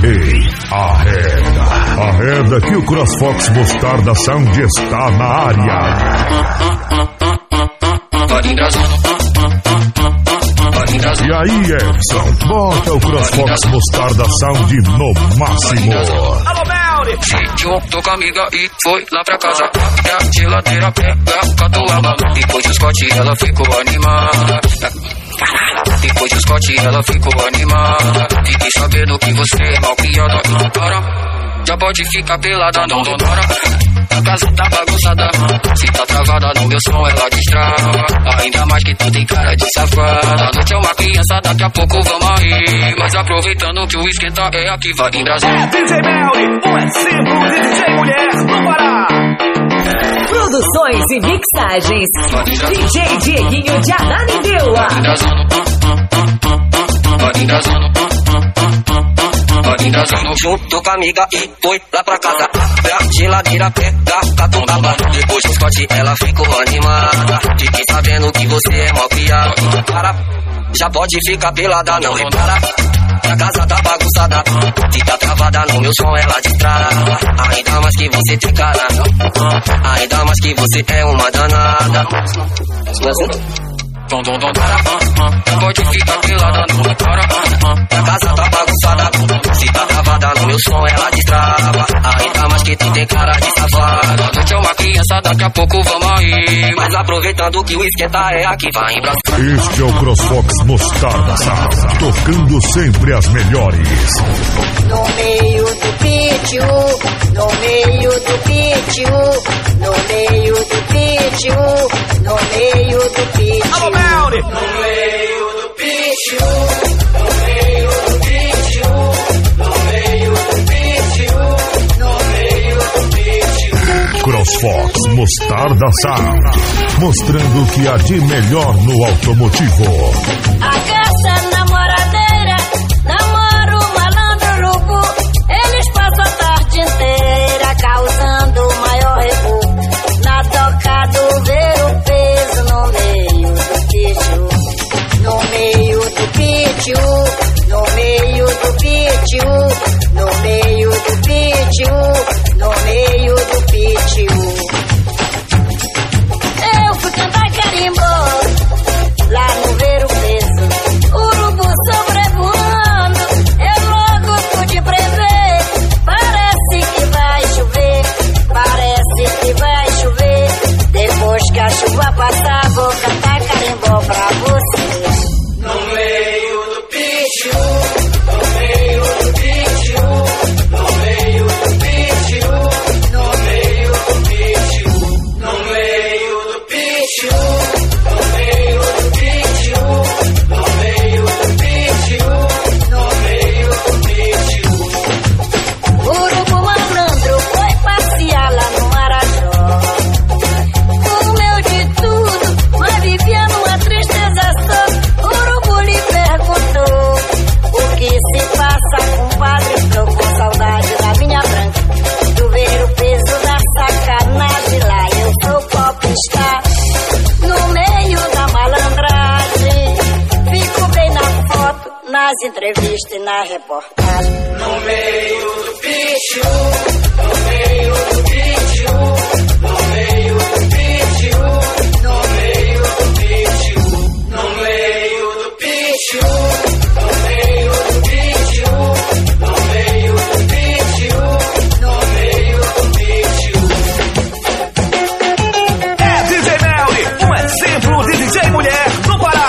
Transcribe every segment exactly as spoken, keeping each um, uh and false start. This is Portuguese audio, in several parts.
Ei, arreda, arreda que o CrossFox Mostarda Sound está na área. E aí, Edson, bota o CrossFox Mostarda Sound no máximo. Alô, Melri! Juntou com a amiga e foi lá pra casa. E a geladeira pega, catuaba. Depois do Scott ela ficou animada. Depois do Scott ela ficou animada. Fiquei sabendo que você é mal criada. Não para, já pode ficar pelada, não donora. A casa tá bagunçada, se tá travada no meu som ela destrava. Ainda mais que tu tem cara de safada. A noite é uma criança, daqui a pouco vamos rir. Mas aproveitando que o esquenta é aqui, vai em Brasília. É D J Melri, um exemplo de D J mulher no Pará. Produções e mixagens, D J Dieguinho de Ananindeua. Junto com a amiga e foi lá pra casa. A geladeira pega, catuaba. Depois do Scott ela ficou animada. Fiquei sabendo que você é mal criada. Para, já pode ficar pelada, não repara. A casa tá bagunçada, fica travada no meu som ela destrava. Ainda mais que você tem cara, ainda mais que você é uma danada. Dom, dom, dom, para, pode ficar pelada, não para. A casa tá bagunçada, se tá travada no meu som ela destrava. Ainda mais que tu tem cara de safada. A noite é uma criança, daqui a pouco vamos rir. Mas aproveitando que o esquenta é aqui, vai em Brasília. Este é o CrossFox Mostarda Sound, tocando sempre as melhores. No meio do pitio, no meio do pitio, no meio do pitio, no meio do pitio. Alô, Melri! No meio do pitio, no meio do pitio, no meio do pitio, no meio do pitio. CrossFox Mostarda Sound, mostrando o que há de melhor no automotivo. A caça namoradeira, namoro malandro louco. Eles passam a tarde inteira causando o maior rebu. Na toca do ver o peso no meio do pitio. No meio do pitio, no meio do pitio, no meio do pitio, no meio do pitio. Eu fui cantar carimbo lá no ver o peso. Urubu sobrevoando, eu logo pude prever. Parece que vai chover, parece que vai chover. Depois que a chuva passar, vou cantar carimbó pra você. No meio do pitio, no meio do pitio, no meio do pitio, no meio do pitio, no meio do pitio, no meio do pitio, no meio do pitio, no meio do pitio. Urubu malandro foi passear lá no Marajó. Comeu de tudo, mas vivia numa tristeza só. Urubu lhe perguntou: o que se passa, compadre? Tô com saudade da minha branca. Do ver o peso da sacanagem lá. Eu sou popstar no meio da malandragem. Fico bem na foto, nas entrevistas e na reportagem. No meio do pitio, no meio do pitio, no meio do pitio, no meio do pitio, no meio do pitio, no meio do pitio, no meio do pitio, no meio do pitio. É D J Melri, um exemplo de D J mulher no Pará.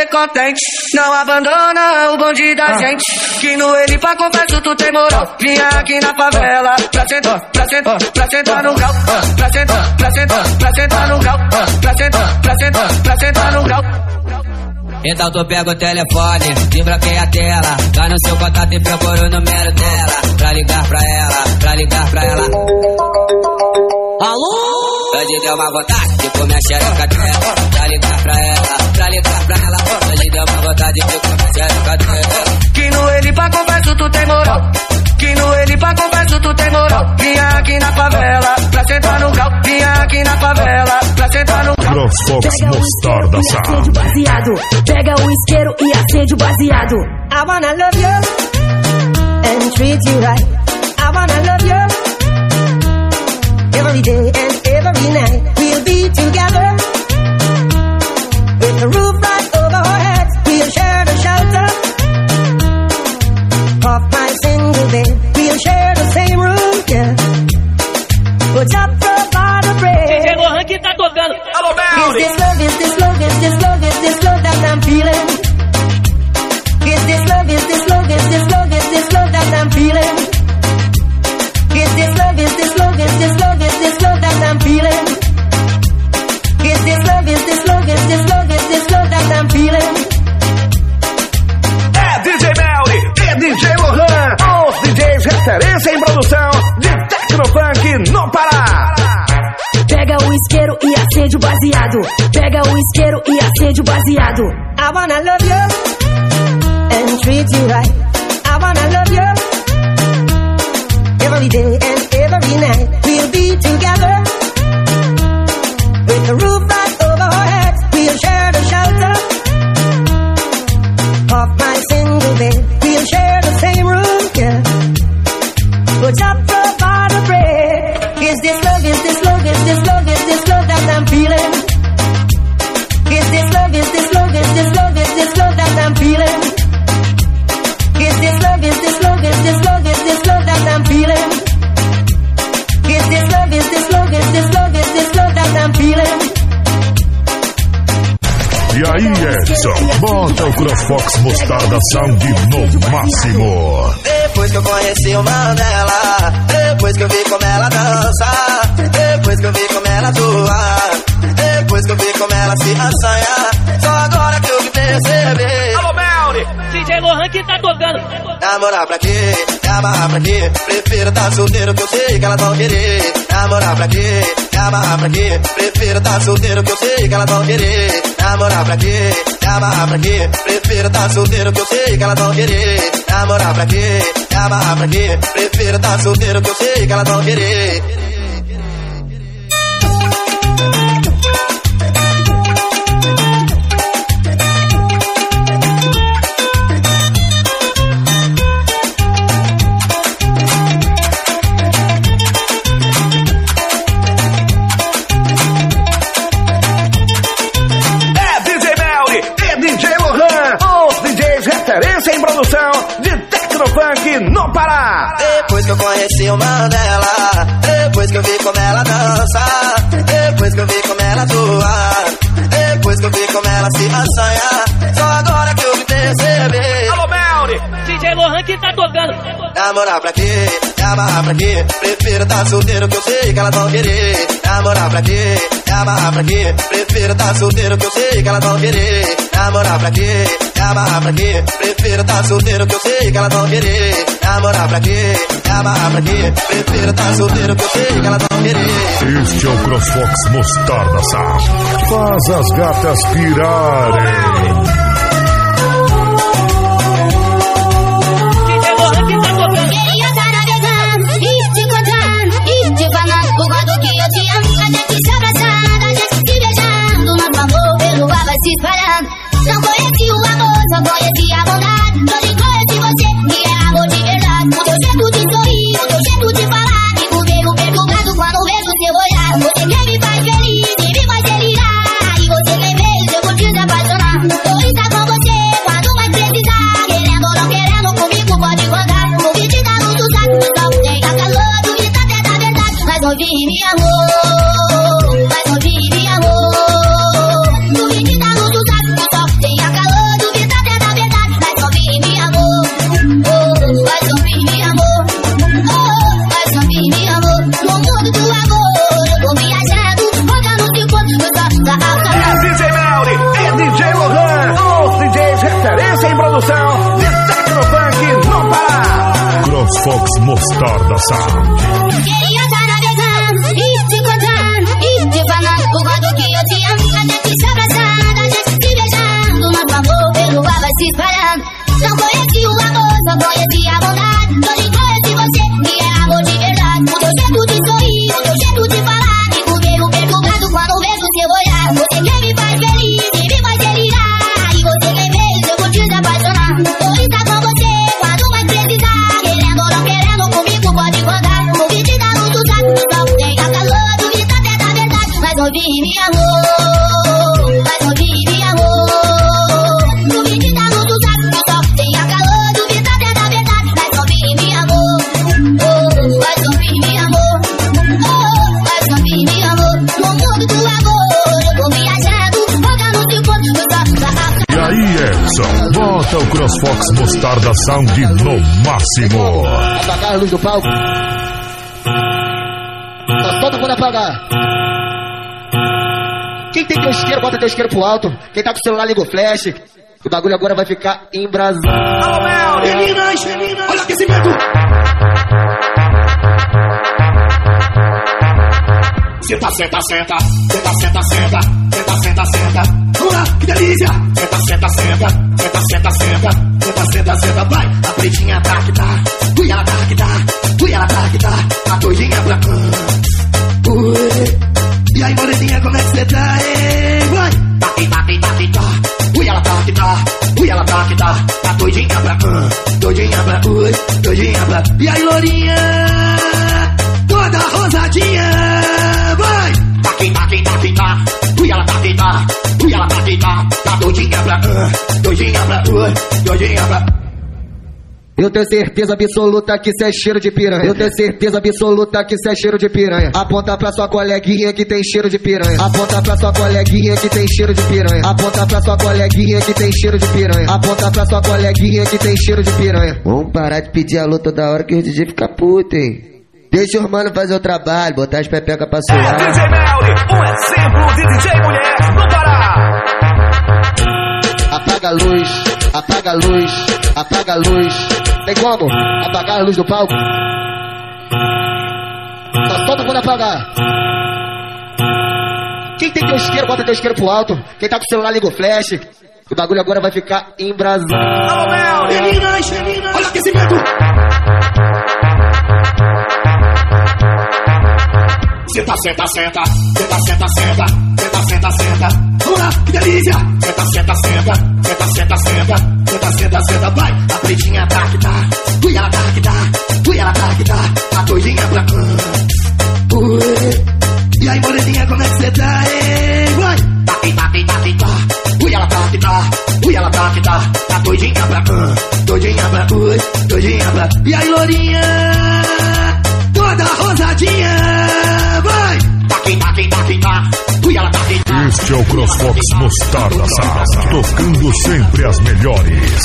ser contente. Não abandona o bonde da gente, que no ele pra confesso tu tem moral. Vinha aqui na favela pra sentar, pra sentar, pra sentar no grau. Pra sentar, pra sentar, pra sentar no grau. Pra sentar, pra sentar, pra sentar no grau. Então tu pega o telefone, desbloqueia a tela, vai no seu contato e procura o número dela, pra ligar pra ela, pra ligar pra ela. Alô? Hoje deu uma vontade de comer a xereca dela, pra ligar pra ela, pra ligar pra ela. Hoje deu uma vontade de comer a xereca dela. Que no ele pra confesso tu tem moral, que no ele pra confesso tu tem moral. Vinha aqui na favela pra sentar no grau. Vinha aqui na favela pra sentar no grau. CrossFox Mostarda Sound. Baseado. Pega o isqueiro e acende o baseado. I wanna love you and treat you right. I wanna love you every day and every night. We'll be together with the roof right over our heads. We'll share the shelter of my single bed. We'll share the same room, yeah. We'll just provide a bread. D J Lohan que tá tocando. Alô, Melly. Is this love, is this love, is this love, is this love that I'm feeling? Is this love, is this love, is this love, is this love that I'm feeling? Is this love, is this love, is this love, is this love that I'm feeling? Is this love, is this love, is this love, is this love that I'm feeling? É D J Melly e D J Lohan, os D Js referência em produção de Tecnofunk no Pará. Pega o isqueiro e acende o baseado. Pega o isqueiro e acende o baseado. I wanna love you and treat you right. I wanna love you every day and every night. We'll be together with the roof right over our heads. We'll share the shelter of my single bed. We'll share the same room, yeah. We'll just provide a bread. Is this love, is this love, is this love, is this love that I'm feeling? Is this love, is this love, is this love, is this love that I'm feeling? Is this love, is this love, is this love, is this love that I'm feeling? Is this love, is this love, is this love, is this love that I'm feeling? E aí, Edson, bota o CrossFox Mostarda Sound no máximo. Depois que eu conheci o Mandela, depois que eu vi como ela dança, depois que eu vi como ela atua, depois que eu vi como ela se assanha, só agora que eu me percebi. Alô, Melly. D J Lohan que tá tocando. Namorar pra quê? Me amarrar pra quê? Prefiro tá solteiro que eu sei que elas vão querer. Namorar pra quê? Me amarrar pra quê? Prefiro tá solteiro que eu sei que elas vão querer. Namorar pra quê? Me amarrar pra quê? Prefiro tá solteiro que eu sei que elas vão querer. Namorar pra quê? Me amarrar pra quê? Prefiro tá solteiro que eu sei que elas vão querer. Referência em produção de Tecnofunk no Pará. Depois que eu conheci o Mandela, depois que eu vi como ela dança, depois que eu vi como ela atua, depois que eu vi como ela se assanha, só agora que eu me percebi. Alô, Melly. D J Lohan que tá tocando. Namorar pra quê? Me amarrar pra quê? Prefiro tá solteiro que eu sei que elas vão querer. Namorar pra quê? Me amarrar pra quê? Prefiro tá solteiro que eu sei que elas vão querer. Namorar pra quê? Me amarrar pra quê? Prefiro tá solteiro que eu sei que elas vão querer. Namorar pra quê? Me amarrar pra quê? Prefiro tá solteiro que eu sei que elas vão querer. Este é o CrossFox Mostarda Sound. Faz as gatas pirarem. Queria estar navegando e te encontrando e te falando o quanto que eu te amo. A gente se abraçando, a gente se beijando, nosso amor pelo ar vai se espalhando. Não conheci o amor, só conheci a bondade. Hoje conheci você, que é amor de verdade. O teu jeito de sorrir, o teu jeito de falar, fico meio perturbado quando vejo seu olhar. Você quer me faz feliz e me faz delirar, e você tem vez eu vou te apaixonar. Vou estar com você quando mais precisar, querendo ou não querendo, comigo pode contar. Vou te dar luz do saco, o sol tem a calor, duvida até da verdade. Mas não vi, me amor, mas não vi, me amor. Duvida da luz do saco, o sol tem a calor. Mostarda Sound. Queria estar navegando e te contando e te falando o quanto que eu te amo. Até que se abraçando, a gente se beijando. Nosso amor pelo ar vai se espalhando. Não conheci o amor, só conheci a bondade. Hoje conheci você, que é amor de verdade. O teu jeito de sorrir, o teu jeito de falar. Fico meio perturbado quando vejo seu olhar. Você quer me faz feliz e me faz delirar. E você quer mesmo, eu vou te apaixonar. Vou estar com você quando mais precisar. Querendo ou não querendo, comigo pode contar. O que te dá luz do saco, do sol tem a calor. Duvida até da verdade, mas ouvir me amor. Mas ouvir me amor. O que te dá luz do saco, do sol tem a calor. Duvida até da verdade, mas ouvir me amor. Oh, mas ouvir me amor. Oh, mas ouvir me amor. No mundo do amor, eu tô viajando. Focando no ponto do sol. E aí, Edson, bota o CrossFox Mostarda Sound no máximo. Apagar a luz do palco. Tá todo mundo apagar. Quem tem teu isqueiro, bota teu isqueiro pro alto. Quem tá com o celular, liga o flash. O bagulho agora vai ficar embrasado. Alô, Mel, meninas, meninas, olha o aquecimento. Senta, senta, senta, senta, senta, senta, senta, senta, senta. Vamos lá, que delícia! Senta, senta, senta, senta, senta, senta, senta, senta, senta, vai! A pretinha tá que tá, ui, ela tá que tá, ui, ela tá que tá, a doidinha pra cá. Ui, e aí, moreninha, como é que cê tá, hein? Vai! Tá que tá, que tá, que tá, ui, ela tá que tá, ui, ela tá que tá, a doidinha pra cá, doidinha pra, ui, doidinha pra. E aí, lourinha, toda rosadinha, vai! Tá que tá, que tá, que tá, ui, ela tá que tá, ui, ela tá que tá, tá doidinha pra, uh, doidinha pra, uh, doidinha pra. Eu tenho certeza absoluta que cê é cheiro de piranha. Eu tenho certeza absoluta que cê é cheiro de piranha. Aponta pra sua coleguinha que tem cheiro de piranha. Aponta pra sua coleguinha que tem cheiro de piranha. Aponta pra sua coleguinha que tem cheiro de piranha. Aponta pra sua coleguinha que tem cheiro de piranha. Vamos parar de pedir alô toda hora que o D J fica puto, hein? Deixa os mano fazer o trabalho, botar as pepecas pra suar. É D J Melly, um exemplo de D J mulher no Pará. Apaga a luz, apaga a luz, apaga a luz. Tem como? Apagar a luz do palco? Tá todo mundo apagar. Quem tem teu isqueiro, bota teu isqueiro pro alto. Quem tá com o celular, liga o flash. O bagulho agora vai ficar embrasado. Alô, Mel, meninas, meninas, olha o aquecimento. Senta, senta, senta, senta, senta, senta, senta, senta, senta. Vamos lá, que delícia! Senta, senta, senta, senta, senta, senta, senta, senta, senta, vai! A pretinha tá que tá, ui, ela tá que tá, ui, ela tá que tá, a doidinha pra cá. Ui, e aí, moreninha, como é que cê tá, hein? Vai! Tá que tá, que tá, que tá, ui, ela tá que tá, ui, ela tá que tá, a doidinha pra cá, doidinha pra, ui, doidinha pra. E aí, lourinha, toda rosadinha, vai! Taqui, taqui, taqui, tá. Ui, ela tá aqui. Este é o CrossFox Mostarda Sound, tocando sempre as melhores.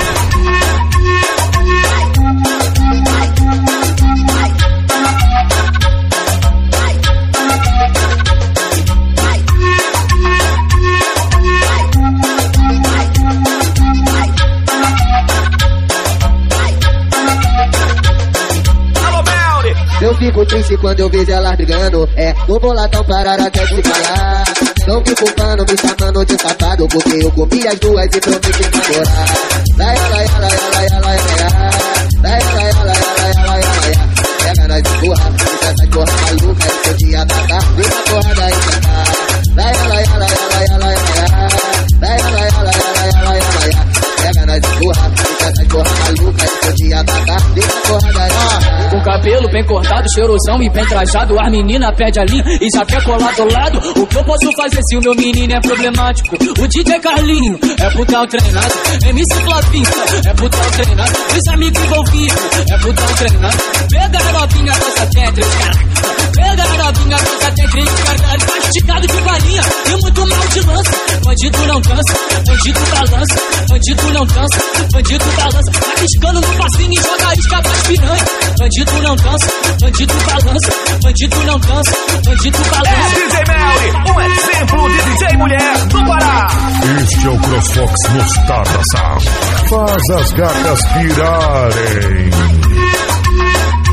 Eu fico triste quando eu vejo ela brigando. É, o boladão parar até de falar. Não me culpando, me chamando de safado, porque eu comi as duas e prometi namorar. Lai, lai, lai, lai, lai, lai, lai, lai, lai, lai, lai, lai. Pega nós e porra, deixa essa porra maluca, eu podia matar, vem na porrada e matar. Lai, lai, lai, lai, lai, lai, lai, lai, lai, lai, lai, lai. Pega nós e porra, deixa essa porra maluca, eu podia matar, vem na porrada e matar. Com cabelo bem cortado, cheirosão e bem trajado, as meninas pede a linha e já quer colar do lado. O que eu posso fazer se o meu menino é problemático? O D J Carlinho é putão treinado, M C Flavinho é putão treinado, os amigos envolvidos é putão treinado. Pega a novinha com essa Tetris, cara. Pega a novinha com essa Tetris, cara. Tá esticado de farinha e muito mal de lança. Bandido não cansa, bandido balança, bandido não cansa, bandido balança. Tá piscando no passinho e joga a isca pras piranha. Bandido não cansa, bandido balança, bandido não cansa, bandido balança. É D J Melly, um exemplo de D J mulher do Pará. Este é o CrossFox Mostarda Sound. Faz as gatas pirarem.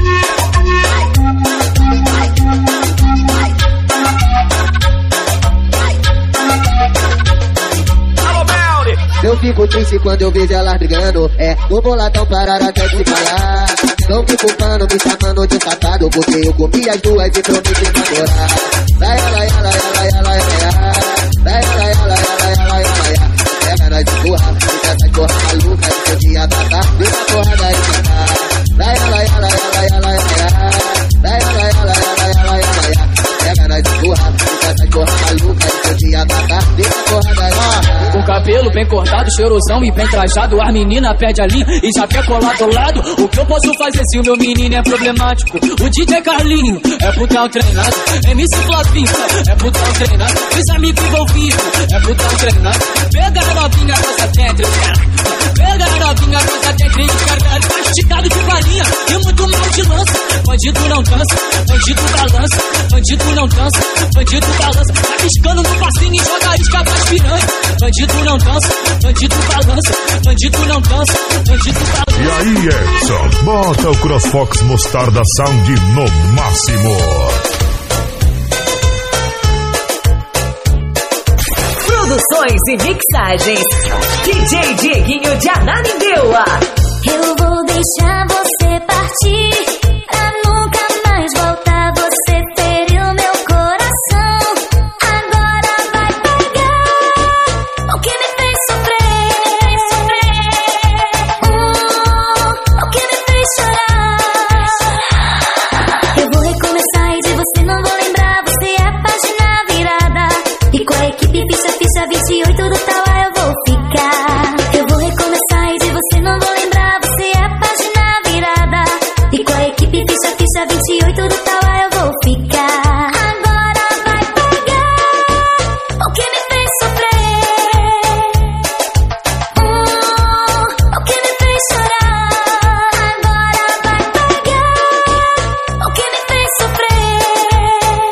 triste quando eu vejo elas brigando. É, no boladão pararam até de se falar. Tão me culpando, me chamando de safado, porque eu comi as duas e prometi namorar. Vai, vai, vai, vai, vai, vai, vai, vai, vai, vai, vai, vai, vai. Pega nós de porra, fica essa porra maluca, que eu tinha matar, fica a porra da esquerda. Vai, vai, vai, vai, vai, vai, vai, vai, vai, vai, vai, vai. Pega nós de porra, fica essa porra maluca, que eu tinha matar, fica a porra da esquerda. Com cabelo bem cortado, cheirosão e bem trajado, as meninas perde a linha e já quer colar do lado. O que eu posso fazer se o meu menino é problemático? O D J Carlinho é putão treinado, M C Flavinho é putão treinado, os amigos envolvidos é putão treinado. Pega a novinha, coisa dentro, pega a novinha, coisa dentro, carregado, mastigado de farinha e muito mal de lança. Bandido não dança, bandido balança, bandido não dança, bandido balança, arriscando no passinho e joga isca pras piranha. Bandido não dança, bandido balança, bandido não dança, bandido balança. E aí, Edson, bota o CrossFox Mostarda Sound no máximo. Produções e mixagens, D J Dieguinho de Ananindeua. Eu vou deixar você partir, pra nunca mais voltar. Você feriu meu coração, agora vai pagar o que me fez sofrer, hum, o que me fez chorar. Eu vou recomeçar e de você não vou lembrar. Você é a página virada, e com a equipe ficha, ficha vinte e oito do Tauá eu vou ficar. Eu vou recomeçar e de você não vou lembrar. Você é a página virada, e com a equipe ficha, ficha vinte e oito do Tauá eu vou ficar. Agora vai pagar o que me fez sofrer, hum, o que me fez chorar. Agora vai pagar o que me fez sofrer,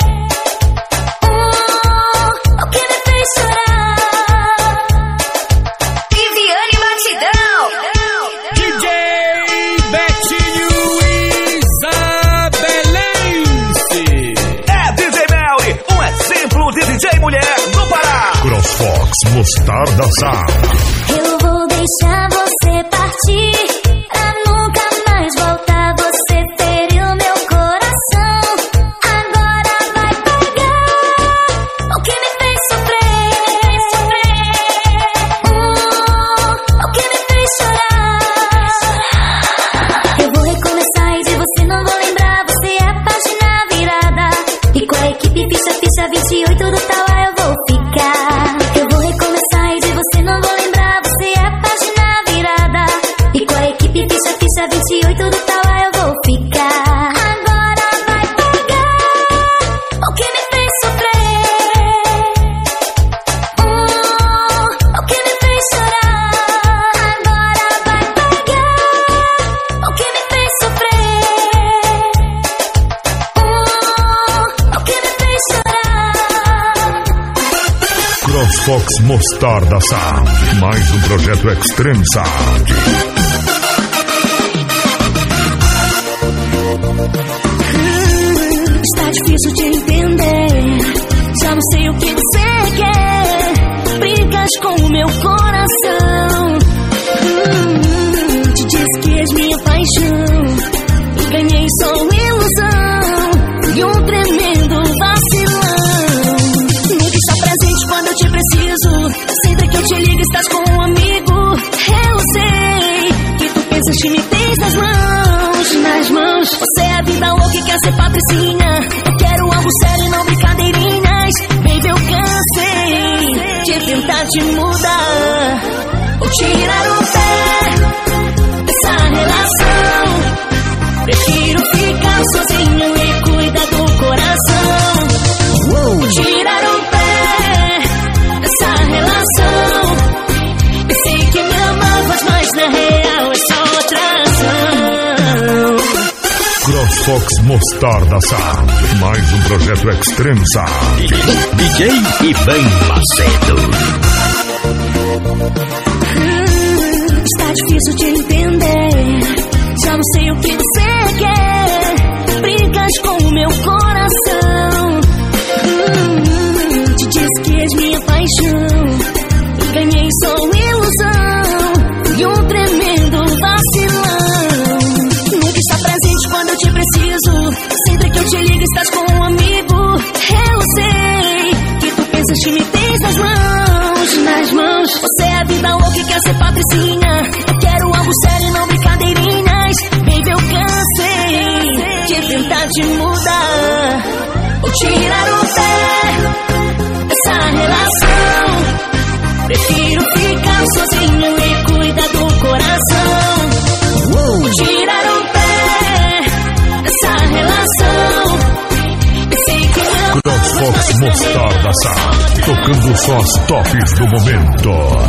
hum, o que me fez chorar. Viviane Batidão, D J Betinho Isabelense. É D J Melly, um exemplo de D J mulher do Pará. CrossFox Mostarda Sound. Eu vou deixar você partir, pra nunca mais voltar. Você feriu meu coração, agora vai pagar o que me fez sofrer, hum, o que me fez chorar. Eu vou recomeçar e de você não vou lembrar. Você é a página virada, e com a equipe ficha, ficha vinte e oito do Tauá eu vou ficar. Eu vou recomeçar e de você não vou lembrar. Você é a página virada, e com a equipe ficha, ficha vinte e oito do Tauá eu vou ficar. Agora vai pagar o que me fez sofrer, hum, o que me fez chorar. Agora vai pagar o que me fez sofrer, hum, o que me fez chorar. CrossFox Mostarda Sound. Mais um projeto Extreme Sound. Hum, está difícil de entender, já não sei o que você quer. Brigas com o meu coração, hum, te disse que és minha paixão, e ganhei só ilusão e um tremendo vacilão. Nunca está presente quando eu te preciso, sempre que eu te ligo estás com um amigo. Eu sei que tu pensas que me tens nas mãos, nas mãos. Você é a vida louca e quer ser patricinha. Eu quero algo sério e não brincadeirinhas. Baby, eu cansei de tentar te mudar ou tirar o pé dessa relação. Prefiro ficar sozinho e cuidar do coração. Ou tirar o pé dessa relação. Pensei que me amavas, mas na real é só atração. CrossFox Mostarda Sound. Mais um projeto Extreme Sound. D J Ivan Macedo. Hum, está difícil de entender, já não sei o que você quer. Brigas com o meu coração, hum, te disse que és minha paixão, e ganhei só ilusão pensaste me tens nas mãos, nas mãos. Você é a vida louca e quer ser patricinha. Eu quero algo sério, não brincadeirinhas. Baby, eu cansei de tentar te mudar ou tirar o pé dessa relação. Prefiro ficar sozinho e cuidar do coração. Ou tirar o pé dessa relação. CrossFox Mostarda Sound, tocando só as tops do momento.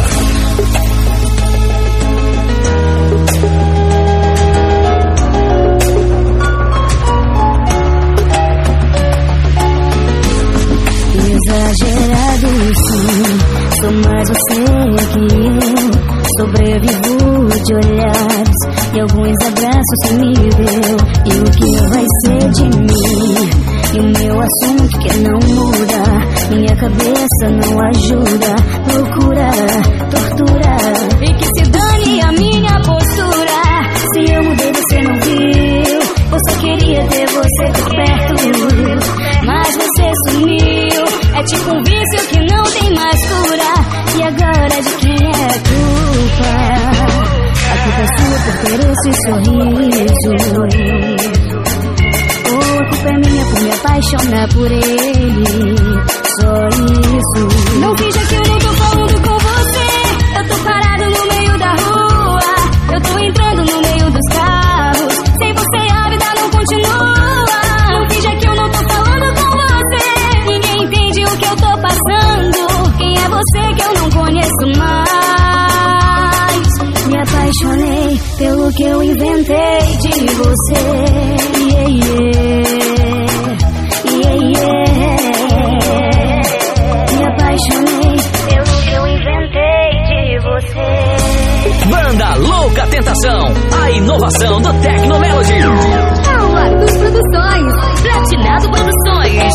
Exagerado sim, sou mais você que eu. Sobrevivo de olhares e alguns abraços que me deu. E o que vai ser de mim? E o meu assunto que não muda. Minha cabeça não ajuda. Loucura, tortura. E que se dane a minha postura. Se eu mudei você não viu. Eu só queria ter você por perto, mas você sumiu. É tipo um vício que não tem mais cura. E agora de quem é a culpa? A culpa é sua por ter esse sorriso. Ou a culpa é minha por me apaixonar por ele. Só isso. Não finja que eu não tô falando com você. Eu tô parado no meio da rua. Eu tô entrando no meio dos carros. Sem você a vida não continua. Não finja que eu não tô falando com você. Ninguém entende o que eu tô passando. Quem é você que eu não conheço mais? Me apaixonei pelo que eu inventei de você. Yeah, yeah. Yeah, yeah. Me apaixonei pelo que eu inventei de você. Banda Louca Tentação, a inovação do Tecnomelody. Arcos Produções, Platinado Produções.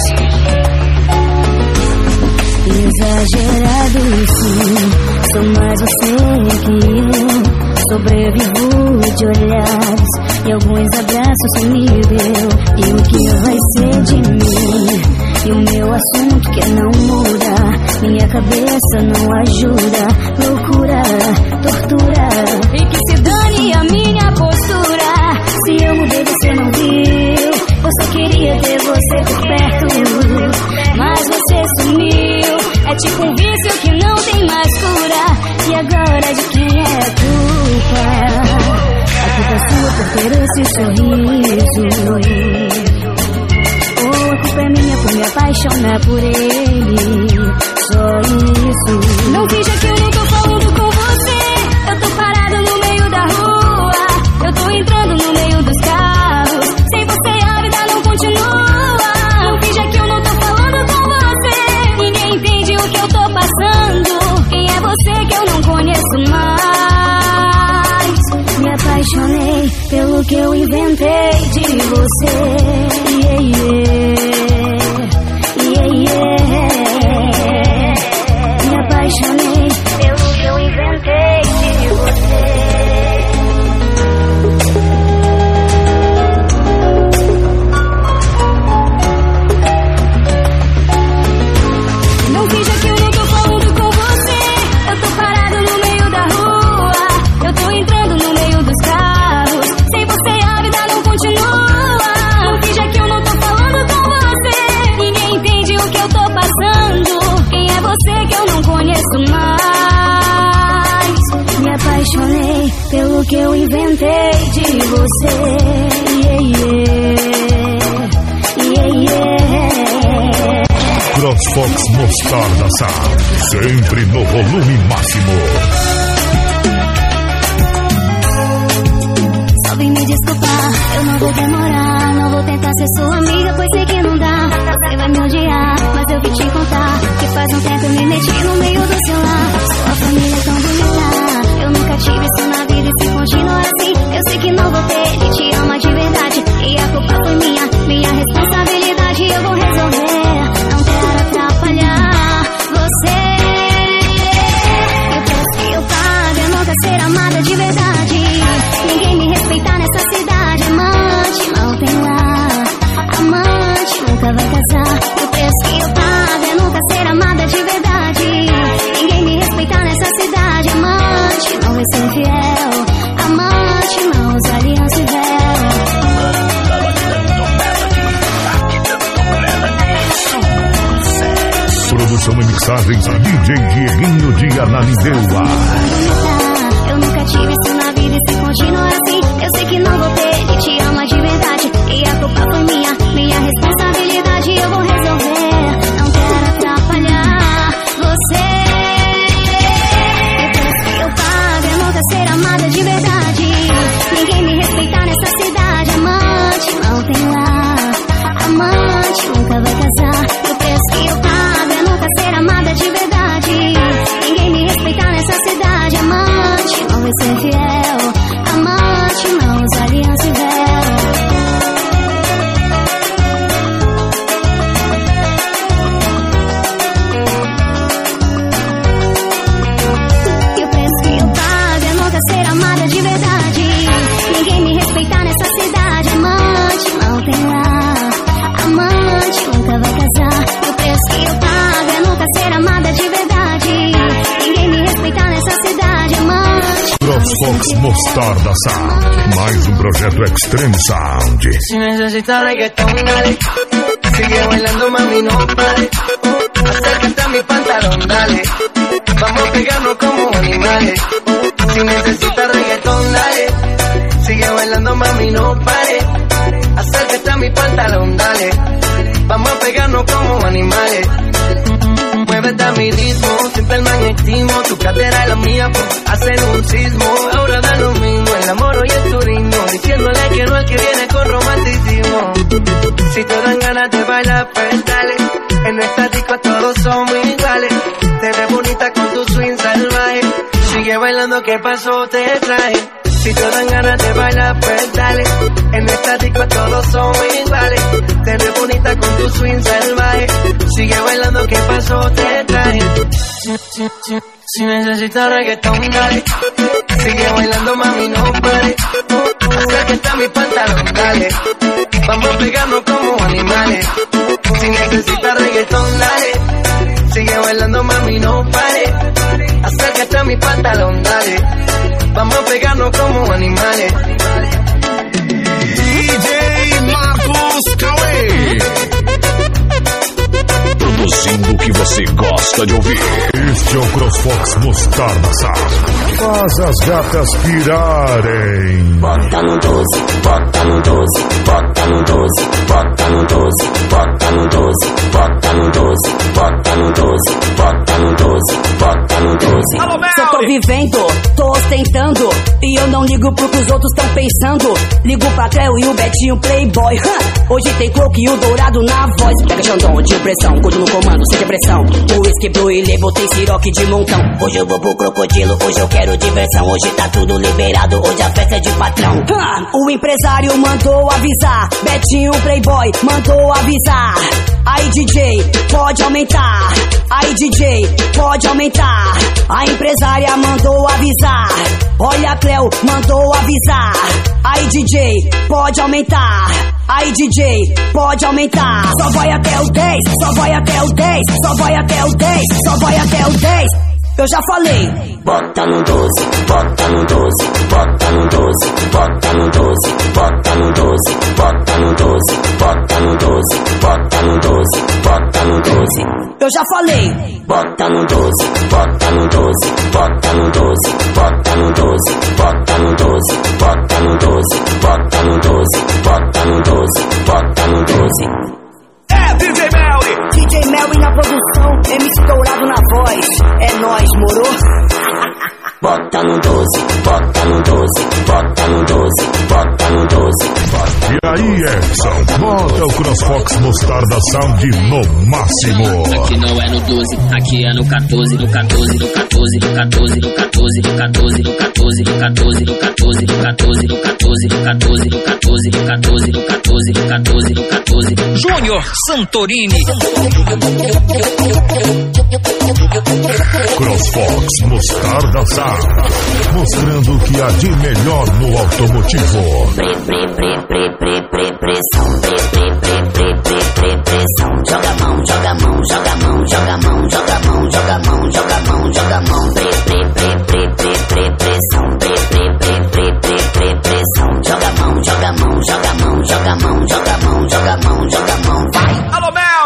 Exagerado sim, sou mais você que eu. Sobrevivo de olhares e alguns abraços que me deu. E o que vai ser de mim? E o meu assunto que não muda. Minha cabeça não ajuda. Loucura, tortura. E que se dane a minha postura. Se eu mudei você não viu. Eu só queria ter você por perto, mas você sumiu. É tipo um vício que não tem mais cura. E agora de quem é a culpa? A culpa é sua por ter esse sorriso. Ou a culpa é minha por me apaixonar por ele. Só isso. Não finja que eu não tô falando com você. Eu tô parado no meio da rua. Eu tô entrando no meio dos carros. Sem você a vida não continua. Não finja que eu não tô falando com você. Ninguém entende o que eu tô passando. Quem é você que eu não conheço mais? Me apaixonei pelo que eu inventei de você. Yeah, yeah. Yeah, yeah. Me apaixonei pelo que eu inventei de você. Não finja que eu não tô falando com você. Eu tô parado no meio da rua. Eu tô entrando no meio dos carros. Sem você a vida não continua. Não finja que eu não tô falando com você. Ninguém entende o que eu tô passando. Quem é você que eu não conheço mais? Me apaixonei pelo que eu inventei de você. Yeah, yeah. Yeah, yeah. CrossFox Mostarda Sound, sempre no volume máximo. Só vem me desculpar, eu não vou demorar. Não vou tentar ser sua amiga, pois sei que não dá. Você vai me odiar, mas eu vim te contar que faz um tempo eu me meti no meio do seu lar. Sua família é tão bonita, eu nunca tive isso na vida. E se continuar assim, eu sei que não vou ter. Ele te ama de verdade e a culpa foi minha. Minha responsabilidade eu vou resolver. Não quero atrapalhar você. Eu peço que eu pague, eu nunca ser amada de verdade. Ninguém me respeitar nessa cidade. Amante não tem lá, amante nunca vai casar. Produção e mixagens D J Dieguinho de Ananindeua. Eu nunca tive isso na vida e se continuar assim, eu sei que não vou ter. Ele te ama de verdade e a culpa foi minha, minha responsabilidade eu vou resolver. Não quero atrapalhar você. O preço que eu pago é nunca ser amada de verdade. Ninguém me respeitar nessa cidade. Amante não tem lá, amante nunca vai casar. O preço que eu pago é nunca ser amada de verdade. Ninguém me respeitar nessa cidade. Amante não vai ser fiel, amante não usa aliança e véu. E o preço que eu pago é nunca ser amada de verdade. Ninguém me respeitar nessa cidade. Amante não tem lá, amante nunca vai casar. E o preço que eu pago é nunca ser amada de verdade. Ninguém me respeitar nessa cidade. Amante CrossFox Mostarda Sound. Mais um projeto Extreme Sound. Si necesitas reggaetón, dale. Sigue bailando, mami, no pare. Acércate a mi pantalón, dale. Vamos a pegarnos como animales. Si necesitas reggaetón, dale. Sigue bailando, mami, no pare. Acércate a mi pantalón, dale. Vamos a pegarnos como animales. Muévete a mi ritmo, siente el magnetismo. Tu cadera es la mía, pues hacen un sismo. Ahora da lo mismo, el amor y el turismo. Diciéndole que no es que viene con romanticismo. Si te dan ganas de bailar, pues dale. En esta disco todos somos iguales. Te ves bonita con tu swing salvaje. Sigue bailando, ¿qué pasó? Te traje. Si te dan ganas de bailar, pues dale. En esta disco todos somos iguales. Te ves bonita con tu swing salvaje. Sigue bailando, ¿qué pasó? Te traje. Si, si, si, si necesitas reggaetón, dale. Sigue bailando, mami, no pare. Acércate a mi pantalón, dale. Vamos a pegarnos como animales. Si necesitas reggaetón, dale. Sigue bailando, mami, no pare. Acércate a mi pantalón, dale. Vamos a pegarnos como animales. D J Marcos Cauê. Produzindo o que você gosta de ouvir. Este é o CrossFox Mostarda Sound. Faz as gatas pirarem. Bota no doze, bota no doze, bota no doze, bota no doze, bota no doze, bota no doze, bota no doze, bota no doze, bota no doze. Se eu tô vivendo, tô ostentando, e eu não ligo pro que os outros tão pensando. Ligo pra Cleo e o Betinho Playboy. Hoje tem Cloak e o Dourado na voz. Pega Xandão de pressão, cuido no comando, sem depressão. O whisky blue e label tem siroque de montão. Hoje eu vou pro crocodilo, hoje eu quero diversão. Hoje tá tudo liberado, hoje a festa é de patrão. O empresário mandou avisar, Betinho Playboy mandou avisar. Aí D J, pode aumentar. Aí D J, pode aumentar. A empresária mandou avisar. Olha a Cleo, mandou avisar. Aí D J, pode aumentar. Aí D J, pode aumentar. Só vai até o dez, só vai até o dez, só vai até o dez, só vai até o dez. Eu já falei. Bota no doze, bota no doze, bota no doze, bota no doze, bota no doze, bota no doze, bota no doze, bota no doze, bota no doze. Eu já falei. Bota no doze, bota no doze, bota no doze, bota no doze, bota no doze, bota no doze, bota no doze, bota no doze, bota no doze. É D J Melly! D J Melly na produção, M C Dourado na voz. É nóis, moro? Bota no doze, bota no doze, bota no doze, bota no doze. E aí, Edson, bota o CrossFox Mostarda Sound no máximo. Aqui não é no doze, aqui é no quatorze, no quatorze, no quatorze, no quatorze, no quatorze, no quatorze, no quatorze, no quatorze, no quatorze, no quatorze, no quatorze, no quatorze, no quatorze, no quatorze, no quatorze, no quatorze, no quatorze. Júnior Santorini. CrossFox Mostarda Sound, mostrando o que há de melhor no automotivo. Pre, pre, pre, pre, pre, pre, pressão, pre, pre, pre, pre, pre, pre, pressão. Joga a mão, joga a mão, joga a mão, joga a mão, joga a mão, joga a mão, joga a mão, joga a mão. Pre, pre, pre, pre, pre, pre, pressão, pre, pre, pre, pre, pre, pre, pressão. Joga a mão, joga a mão, joga a mão, joga a mão, joga a mão, joga a mão, joga a mão, vai. Alô, Melry!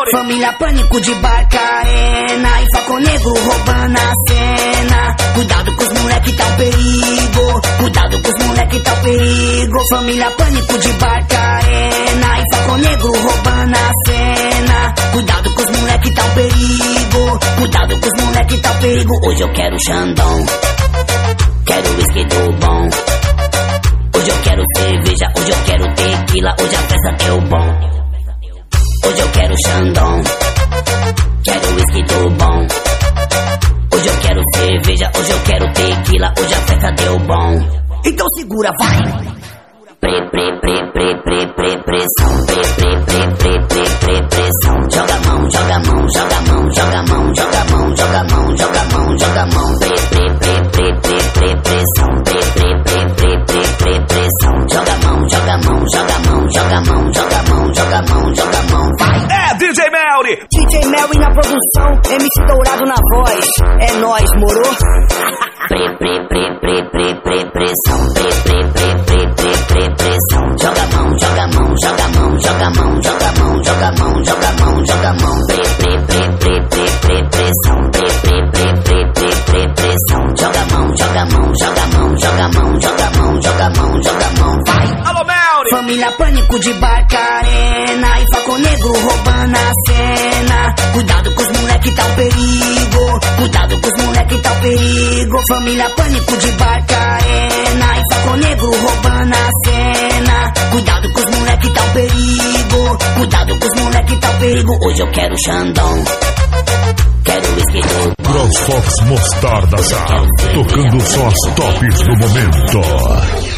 Família Pânico de Barcarena e Falcão Negro roubando a cena. Cuidado com os moleque, tá um perigo. Cuidado com os moleque, tá um perigo. Família Pânico de Barcarena e Falcão Negro roubando a cena. Cuidado com os moleque, tá um perigo. Cuidado com os moleque, tá um perigo. Hoje eu quero Xandão, quero whisky do bom. Hoje eu quero cerveja, hoje eu quero tequila. Hoje a festa deu bom. Hoje eu quero Xandão, quero whisky do bom. Hoje eu quero cerveja, hoje eu quero tequila. Hoje a festa deu bom. Então segura, vai! Pre, pre, pre, pre, pre, pre, pressão. Pre, pre, pre, pre, pre, pre, pressão. Joga a mão, joga a mão, joga a mão, joga a mão, joga a mão, joga a mão, joga a mão, joga a mão. Pre, pre, pre, pre, pre, pre, pressão. Pre, pre, pre, pre, pre, pre, pressão. Joga a mão, joga a mão, joga a mão, joga a mão, joga a mão, joga a mão, joga a mão, vai! É D J Melry! D J Melry na produção, M C Dourado na voz. É nóis, moro? Pre, pre, pre, pre, pre, pre, pressão. Pre, pre, pre, pre, pre, pre, pressão. Joga a mão, joga a mão, joga a mão, joga a mão, joga a mão, joga a mão, joga a mão, joga a mão. Pre, pre, pre, pre, pre, pre, pressão. Pre, pre, pre, pre, pre, pre, pressão. Joga a mão, joga a mão, joga a mão, joga a mão, joga a mão, joga a mão, joga a mão, vai! Alô, Melry! Família Pânico de Barcarena e Falcão Negro roubando a cena. Cuidado com os moleque, tá um perigo. Cuidado com os moleque, tá um perigo. Família Pânico de Barcarena e Falcão Negro roubando a cena. Cuidado com os moleque, tá um perigo. Cuidado com os moleque, tá um perigo. Hoje eu quero Xandão, quero whisky do CrossFox Mostarda Sá, tocando só as tops do momento.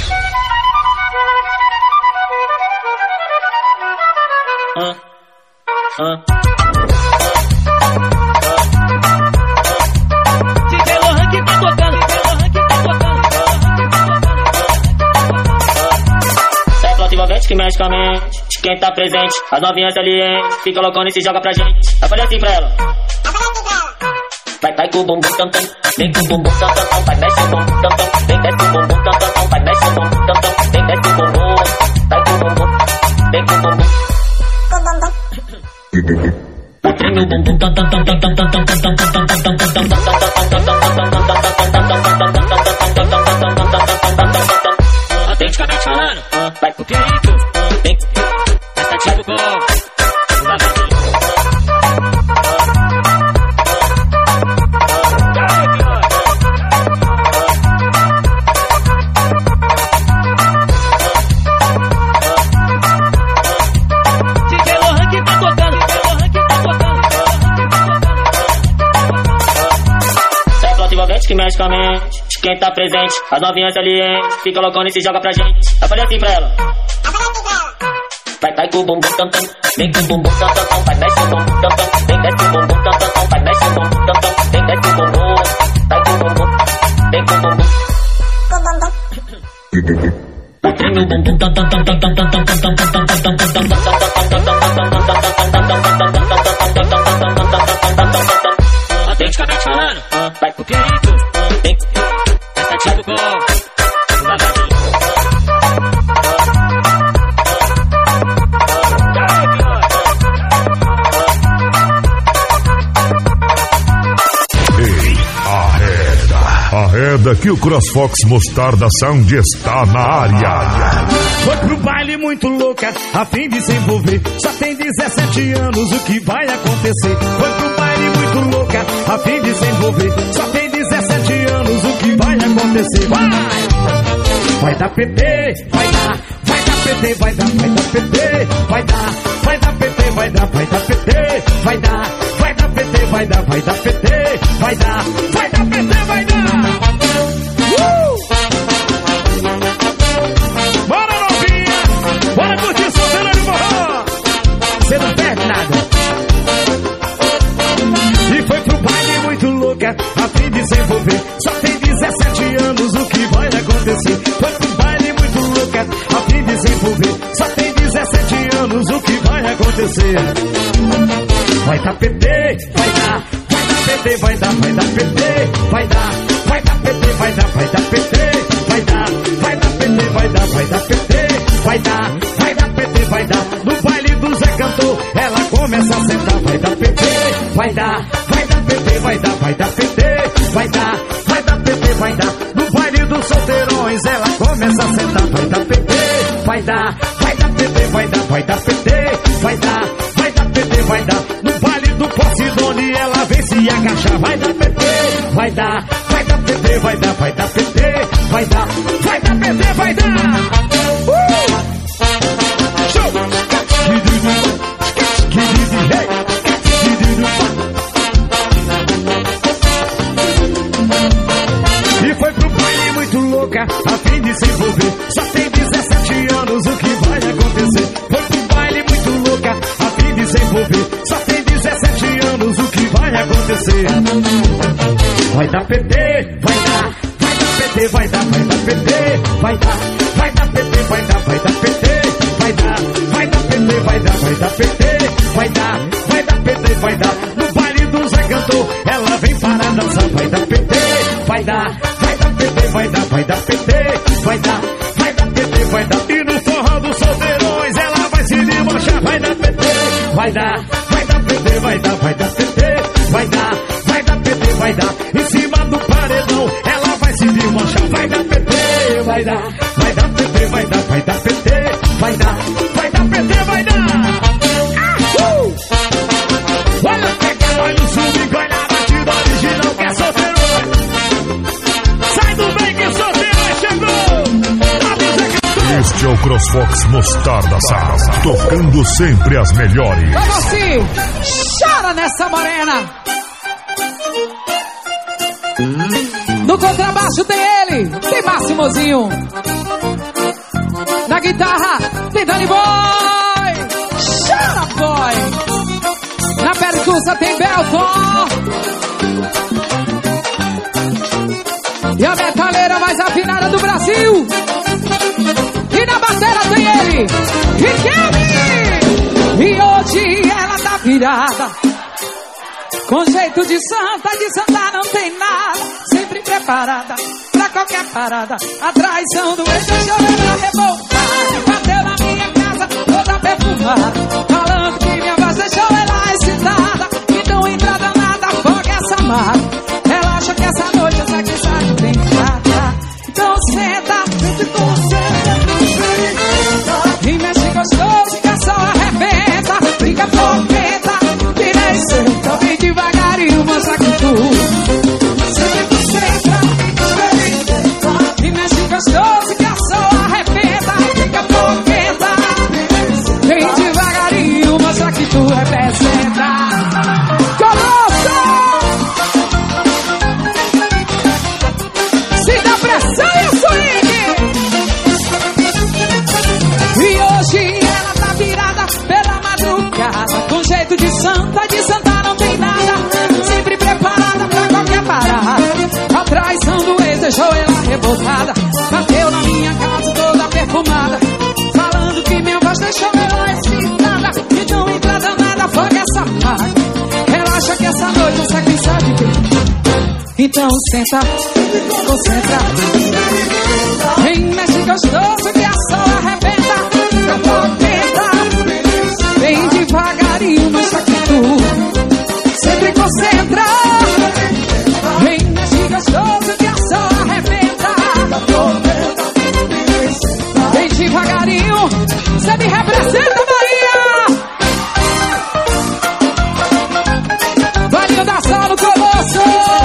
Ah, ah. D J Lohan que tá tocando, D J Lohan que tá tocando. É planta envolvente que mexe com a mente. Quem tá presente, as novinhas salientes. Fica loucona e se joga pra gente. Eu falei assim pra ela. Vai, vai com o bumbum tam tam, vem com o bumbum tam tam tam, vai mexe o bumbum tam tam, vem desce o bumbum tam tam tam, vai mexe o bumbum tam tam, vem desce o bumbum, vai com o bumbum, vem com o bumbum. Vem o bumbum tam tam tam tam tam tam tam tam tam tam tam tam tam tam. Autenticamente falando, vai pro perigo, vem, essa tipo gol. Que mexe com a mente, quem tá presente, as novinhas salientes, fica loucona e se joga pra gente. Eu falei assim pra ela. Vai, vai com o bumbum tam tam, vem com o bumbum tam tam tam, vai mexe o bumbum tam tam, vem desce o bumbum tam tam tam, vai mexe o bumbum tam tam, vem desce o bumbum, vai com o bumbum, vem com o bumbum. Vem o bumbum tam tam tam tam tam tam tam tam tam tam tam tam tam tam tam. Autenticamente falando, vai pro perigo, vem, essa tipo gol. Ei, arreda, arreda que o CrossFox Mostarda Sound está na área. Foi pro baile muito louca, a fim de se envolver. Só tem dezessete anos, o que vai acontecer? Foi pro baile muito louca, a fim de se envolver. Só tem dezessete anos, o que vai acontecer? Vai! Vai dar P T, vai dar, vai dar P T, vai dar, vai dar P T, vai dar, vai dar P T, vai dar, vai dar P T, vai dar, vai dar P T, vai dar, vai dar P T, vai dar, vai dar P T, vai dar. Uh! Bora novinha, bora curtir sua cena de forró. Cê não perde nada. E foi pro baile muito louca, a fim de se envolver. Só tem dezessete anos, o que vai acontecer? Foi pro baile muito louca, a fim de se envolver. Só tem dezessete anos, o que vai acontecer? Vai dar P T, vai dar, vai dar P T, vai dar, vai dar P T, vai dar, vai dar P T, vai dar, vai dar P T, vai dar, vai dar P T, vai dar, vai dar P T, vai dar, vai dar P T, vai dar. No baile do Zé Cantor, ela começa a sentar. vai dar P T, vai dar, vai dar P T, vai dar, vai dar P T, vai dar, vai dar P T, vai dar. No baile dos solteirões ela começa a sentar, vai dar P T, vai dar, vai dar P T, vai dar, vai dar P T, vai dar, vai dar P T, vai dar. No baile do Posidone ela vem se agachar, vai dar P T, vai dar, vai dar P T, vai dar, vai dar P T, vai dar, vai dar P T, vai dar. Uh! Show! E foi pro baile muito louca, a fim de se envolver. Só tem dezessete anos, o que vai acontecer? Foi pro baile muito louca, a fim de se envolver. Só tem dezessete anos, o que vai acontecer? Vai dar P T, vai dar, vai dar P T, vai dar, vai dar P T, vai dar, vai dar P T, vai dar, vai dar P T, vai dar, vai dar P T, vai dar, vai dar P T, vai dar, vai dar P T, vai dar. No baile do Zé Cantor, ela vem para dançar, vai dar P T, vai dar, vai dar P T, vai dar, vai dar P T, vai dar, vai dar P T, vai dar. E no forró dos solteirões, ela vai se desmanchar, vai dar P T, vai dar, vai dar P T, vai dar, vai dar P T, vai dar, vai dar P T, vai dar. Em cima do paredão, ela vai se desmanchar, vai dar P T, vai dar, vai dar P T, vai dar, vai dar P T, vai dar, vai dar P T, vai dar. Ah, uh! Olha pega, olha o swing, olha a batida original que é solteirão. Sai do bem que solteirão chegou. Este é o CrossFox Mostarda Sá, tocando sempre as melhores. Vamos assim, chora nessa morena. No contrabaixo tem ele, tem Máximozinho. Na guitarra tem Dani Boy. Chora, boy. Na percussa tem Belton. E a metaleira mais afinada do Brasil. E na bateria tem ele, Riquelme. E hoje ela tá virada, com jeito de santa, de santa não tem nada. Sempre preparada pra qualquer parada. A traição do ex deixou ela revoltada. Bateu na minha casa toda perfumada, falando que minha voz deixou ela excitada. Então entrada nada, foga essa marca. Ela acha que essa noite essa que sabe tem nada. Então senta, sente com senta. E mexe gostoso que a só arrebenta. Fica porqueta, vira e senta. Vem devagarinho, mostra que tu sempre concentra. E mexe gostoso que a só arrebenta. Fica porqueta, vem devagarinho, mostra que tu representa. Colosso! Se dá pressão e o swing. E hoje ela tá virada pela madrugada, com jeito de santa, de santa não tem nada. Sempre preparada pra qualquer parada. A traição do ex deixou ela revoltada. Bateu na minha casa toda perfumada, falando que minha voz deixou ela excitada. E não entra danada, foga essa máquina. Ela acha que essa noite essa quem sabe quem. Então senta, concentra. Vem, mexe gostoso que a sol arrebenta. Vem devagarinho, mostra que tu sempre concentra. Vem, mexe gostoso que a sol arrebenta. Vem devagarinho, você me representa, Bahia. Valinho da Sal no Colosso.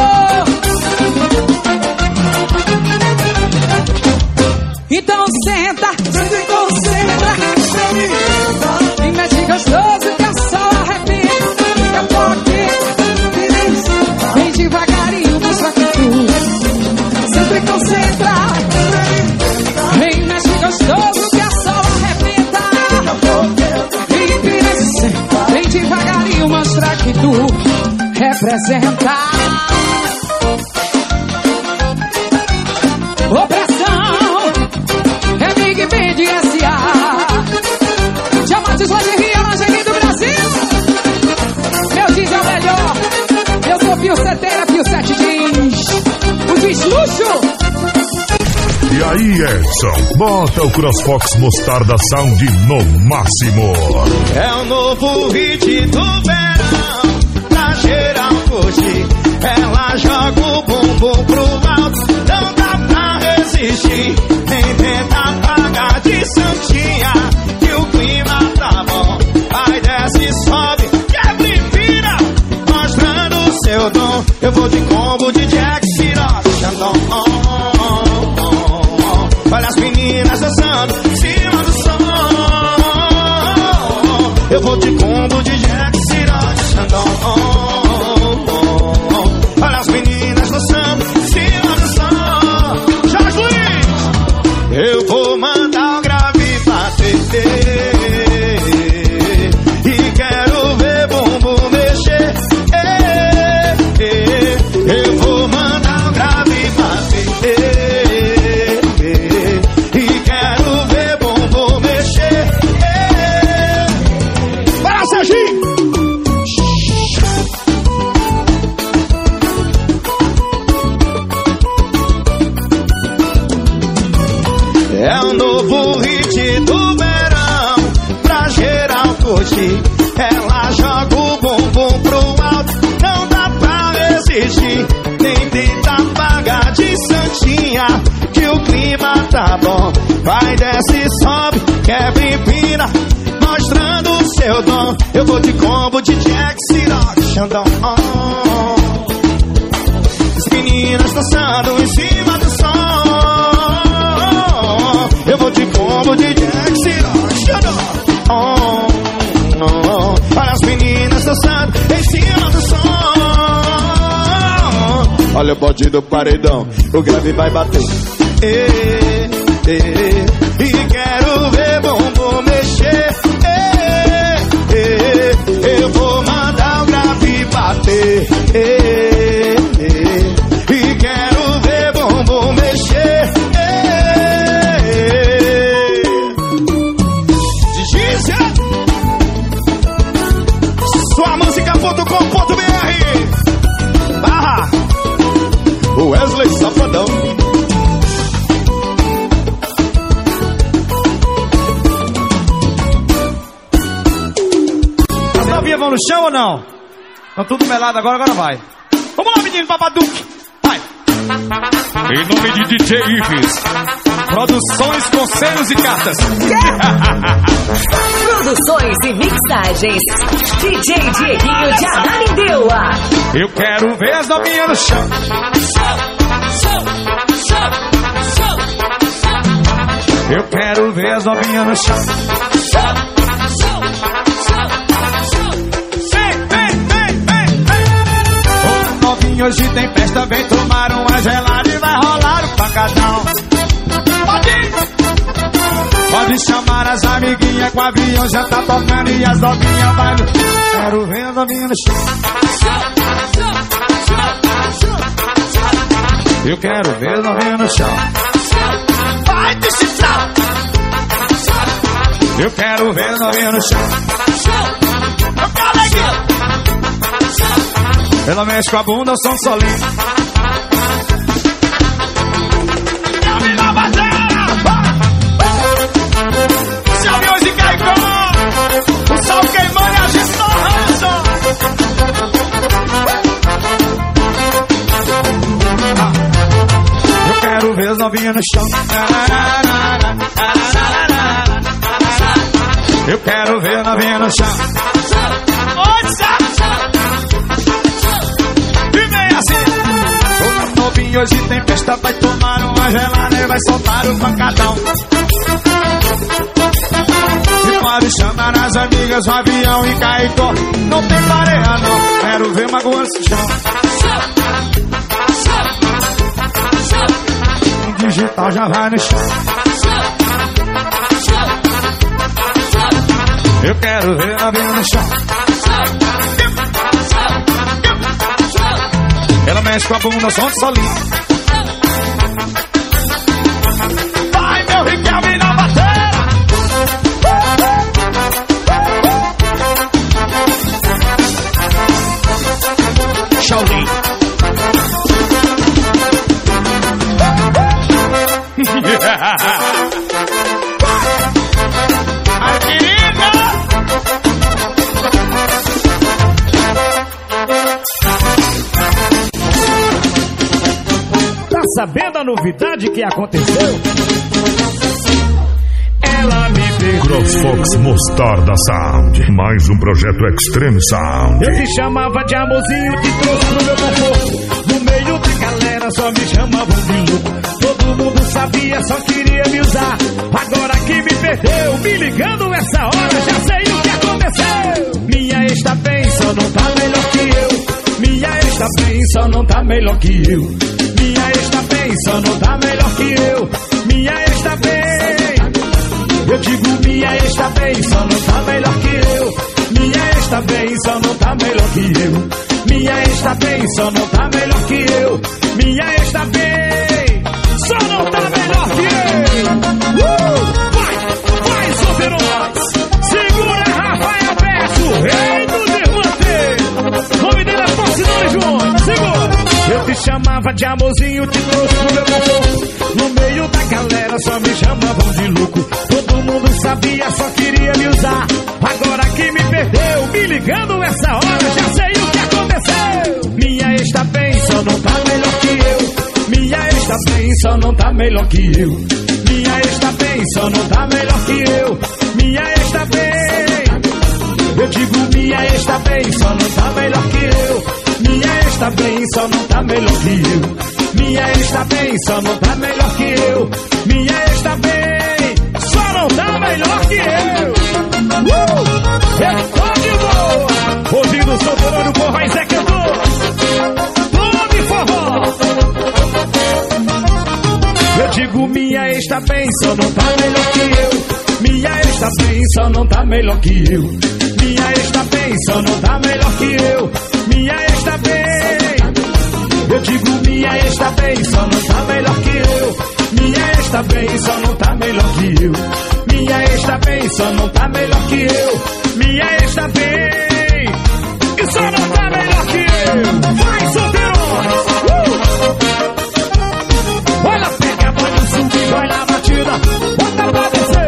Então senta, sempre concentra. E mexe gostoso que a sol arrebenta. Fica forte, vem devagarinho, mostra que tu sempre concentra. Vem, mexe gostoso que a sol arrebenta. E vem devagarinho, mostra que tu representa. Opressão é Big Band S A. Diamantes, lingerie, lingerie do Brasil. Meu jeans é o melhor. Eu sou fio seteira, fio sete jeans. O jeans luxo. E aí, Edson, bota o CrossFox Mostarda Sound no máximo. É o novo hit do verão, pra geral curtir. Ela joga o bumbum pro alto, não dá pra resistir. Nem tenta apagar de santinha, que o clima tá bom. Vai, desce, sobe, quebra e vira, mostrando o seu dom. Eu vou de combo de Jack Ciroc, Xandão. Olha as meninas dançando em cima do som. Eu vou de combo de Jack Ciroc, Xandão. Olha as meninas dançando em cima do som. Jorge Luiz, eu vou mandar o grave bater. E quero ver bumbum mexer. Eu vou mandar o grave bater. É o novo hit do verão, pra geral curtir. Ela joga o bumbum pro alto, não dá pra resistir. Nem tenta apagar de santinha, que o clima tá bom. Vai, desce, sobe, quebra e empina, mostrando o seu dom. Eu vou de combo de Jack Ciroc, Xandão. As meninas dançando em cima do som. Eu vou de combo de Jack Ciroc, Xandão. Oh, oh, oh. Olha as meninas dançando em cima do som. Olha o bode do paredão, o grave vai bater. E, e, e quero ver bumbum mexer. E, e, eu vou mandar o grave bater. E, e, e quero ver bumbum mexer. Sua música ponto com ponto b r barra Wesley Safadão. As novinhas vão no chão ou não? Estão tudo melado agora, agora vai. Vamos lá, menino Babaduque. Vai. Em nome de D J Ives, Produções, conselhos e cartas. Produções e mixagens, D J Dieguinho de Ananindeua. Eu quero ver as novinhas no chão. Eu quero ver as novinhas no chão. Vem, vem, vem, vem, vem. Ô, novinho, hoje tem festa, vem tomar uma gelada e vai rolar o pancadão. Pode chamar as amiguinhas, com o avião já tá tocando e as novinhas vai no... Quero ver as novinhas no chão. Eu quero ver as novinhas no chão. Vai, deixa. Eu quero ver as novinhas no chão. Eu quero alegria. Ela mexe com a bunda, o som solinho. Se aviões e Caicó, o sol queimando e a gente torrando. Eu quero ver as novinhas no chão. Eu quero ver a novinha no chão. E vem assim. O novinho hoje tem festa, vai tomar uma gelada e vai soltar o pancadão. E pode chamar as amigas, o avião e Caicó. Não tem pareia não, quero ver magoando esse chão. O digital já vai no chão. Eu quero ver a novinha no chão. Ela mexe com a bunda, som de solinho. Vai, meu Riquelme na bateria. Shaolin. A querida! Tá sabendo a novidade que aconteceu? Ela me perdeu. CrossFox Mostarda Sound. Mais um projeto Extreme Sound. Eu te chamava de amorzinho, te trouxe pro meu conforto. No meio da galera só me chamavam de louco. Todo mundo sabia, só queria me usar. Agora que me perdeu, me ligando essa hora, já sei o que aconteceu. Minha ex tá bem, só não tá melhor que eu. Minha ex tá bem, só não tá melhor que eu. Minha ex tá bem, só não tá melhor que eu. Minha ex tá bem. Eu digo minha ex tá bem, só não tá melhor que eu. Minha ex tá bem, só não tá melhor que eu. Minha ex tá bem, só não tá melhor que eu. Minha ex tá bem, só não tá melhor que eu. Uh! Vai, vai, solteirões. Segura Rafael Beto, rei dos irmãos. Nome dele é Falsinone Júnior. Segura. Eu te chamava de amorzinho, te trouxe pro meu conforto. No meio da galera só me chamavam de louco. Todo mundo sabia, só queria me usar. Agora que me perdeu, me ligando essa hora, já sei o que aconteceu. Minha ex tá bem, só não tá melhor que eu. Minha ex tá bem, só não tá melhor que eu. Minha ex tá bem, só não tá melhor que eu. Minha ex tá bem. Eu digo minha ex tá bem, só não tá melhor que eu. Minha ex tá bem, só não tá melhor que eu. Minha ex tá bem, só não tá melhor que eu. Minha ex tá bem, só não tá melhor que eu. Uh! É só de boa. Ouvindo o solteirão do forró, Zé cantor. Tome forró. Eu digo minha ex tá bem, só não tá melhor que eu. Minha ex tá bem, só não tá melhor que eu. Minha ex tá bem, só não tá melhor que eu. Minha ex tá bem. Eu digo minha ex tá bem, só não tá melhor que eu. Minha ex tá bem, só não tá melhor que eu. Minha ex tá bem, só não tá melhor que eu. Minha ex tá bem, e só não tá melhor que eu. Vai, solteirões! Uh! Olha, pega a mão do sul e vai na batida. Bota pra descer.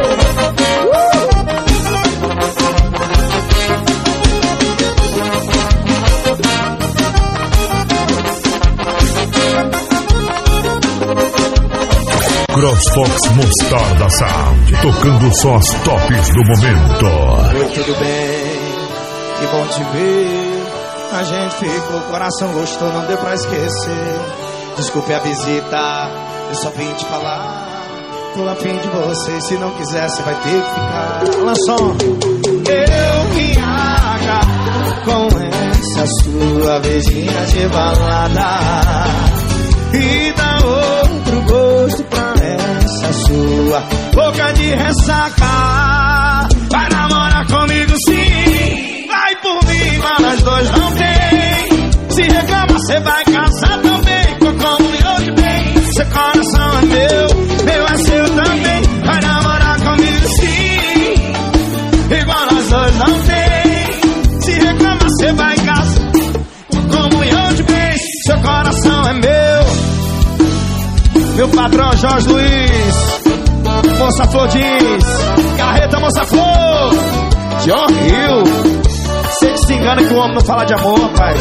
CrossFox Mostarda Sound, tocando só as tops do momento. Oi, tudo bem? Que bom te ver. A gente ficou, coração gostou, não deu pra esquecer. Desculpe a visita, eu só vim te falar. Tô a fim de você, se não quiser você vai ter que ficar. Olha só. Eu que acabar com essa sua beijinha de balada e dá outro gosto pra essa sua boca de ressaca. Vai namorar comigo sim, vai por mim, mas nós dois não tem. Se reclama cê vai casar também. Como eu de bem, seu coração é meu, meu é seu também. Vai namorar comigo sim, igual nós dois não tem. Se reclama cê vai casar. Como eu de bem, seu coração é meu. Meu patrão Jorge Luiz, Moça Flor diz, Carreta Moça Flor, John Hill. Você que se engana que o homem não fala de amor, rapaz.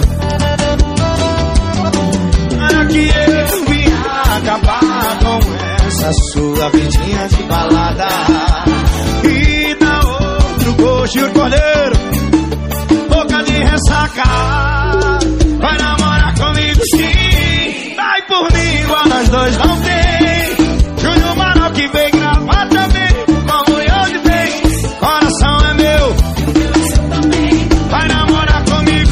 Que eu vim acabar com essa sua vidinha de balada e dá outro gosto de cordeiro, boca de ressaca. Vai namorar comigo sim, vai por mim igual nós dois não tem. Júnior Mano que vem gravar também, como eu de bem, coração é meu. Vai namorar comigo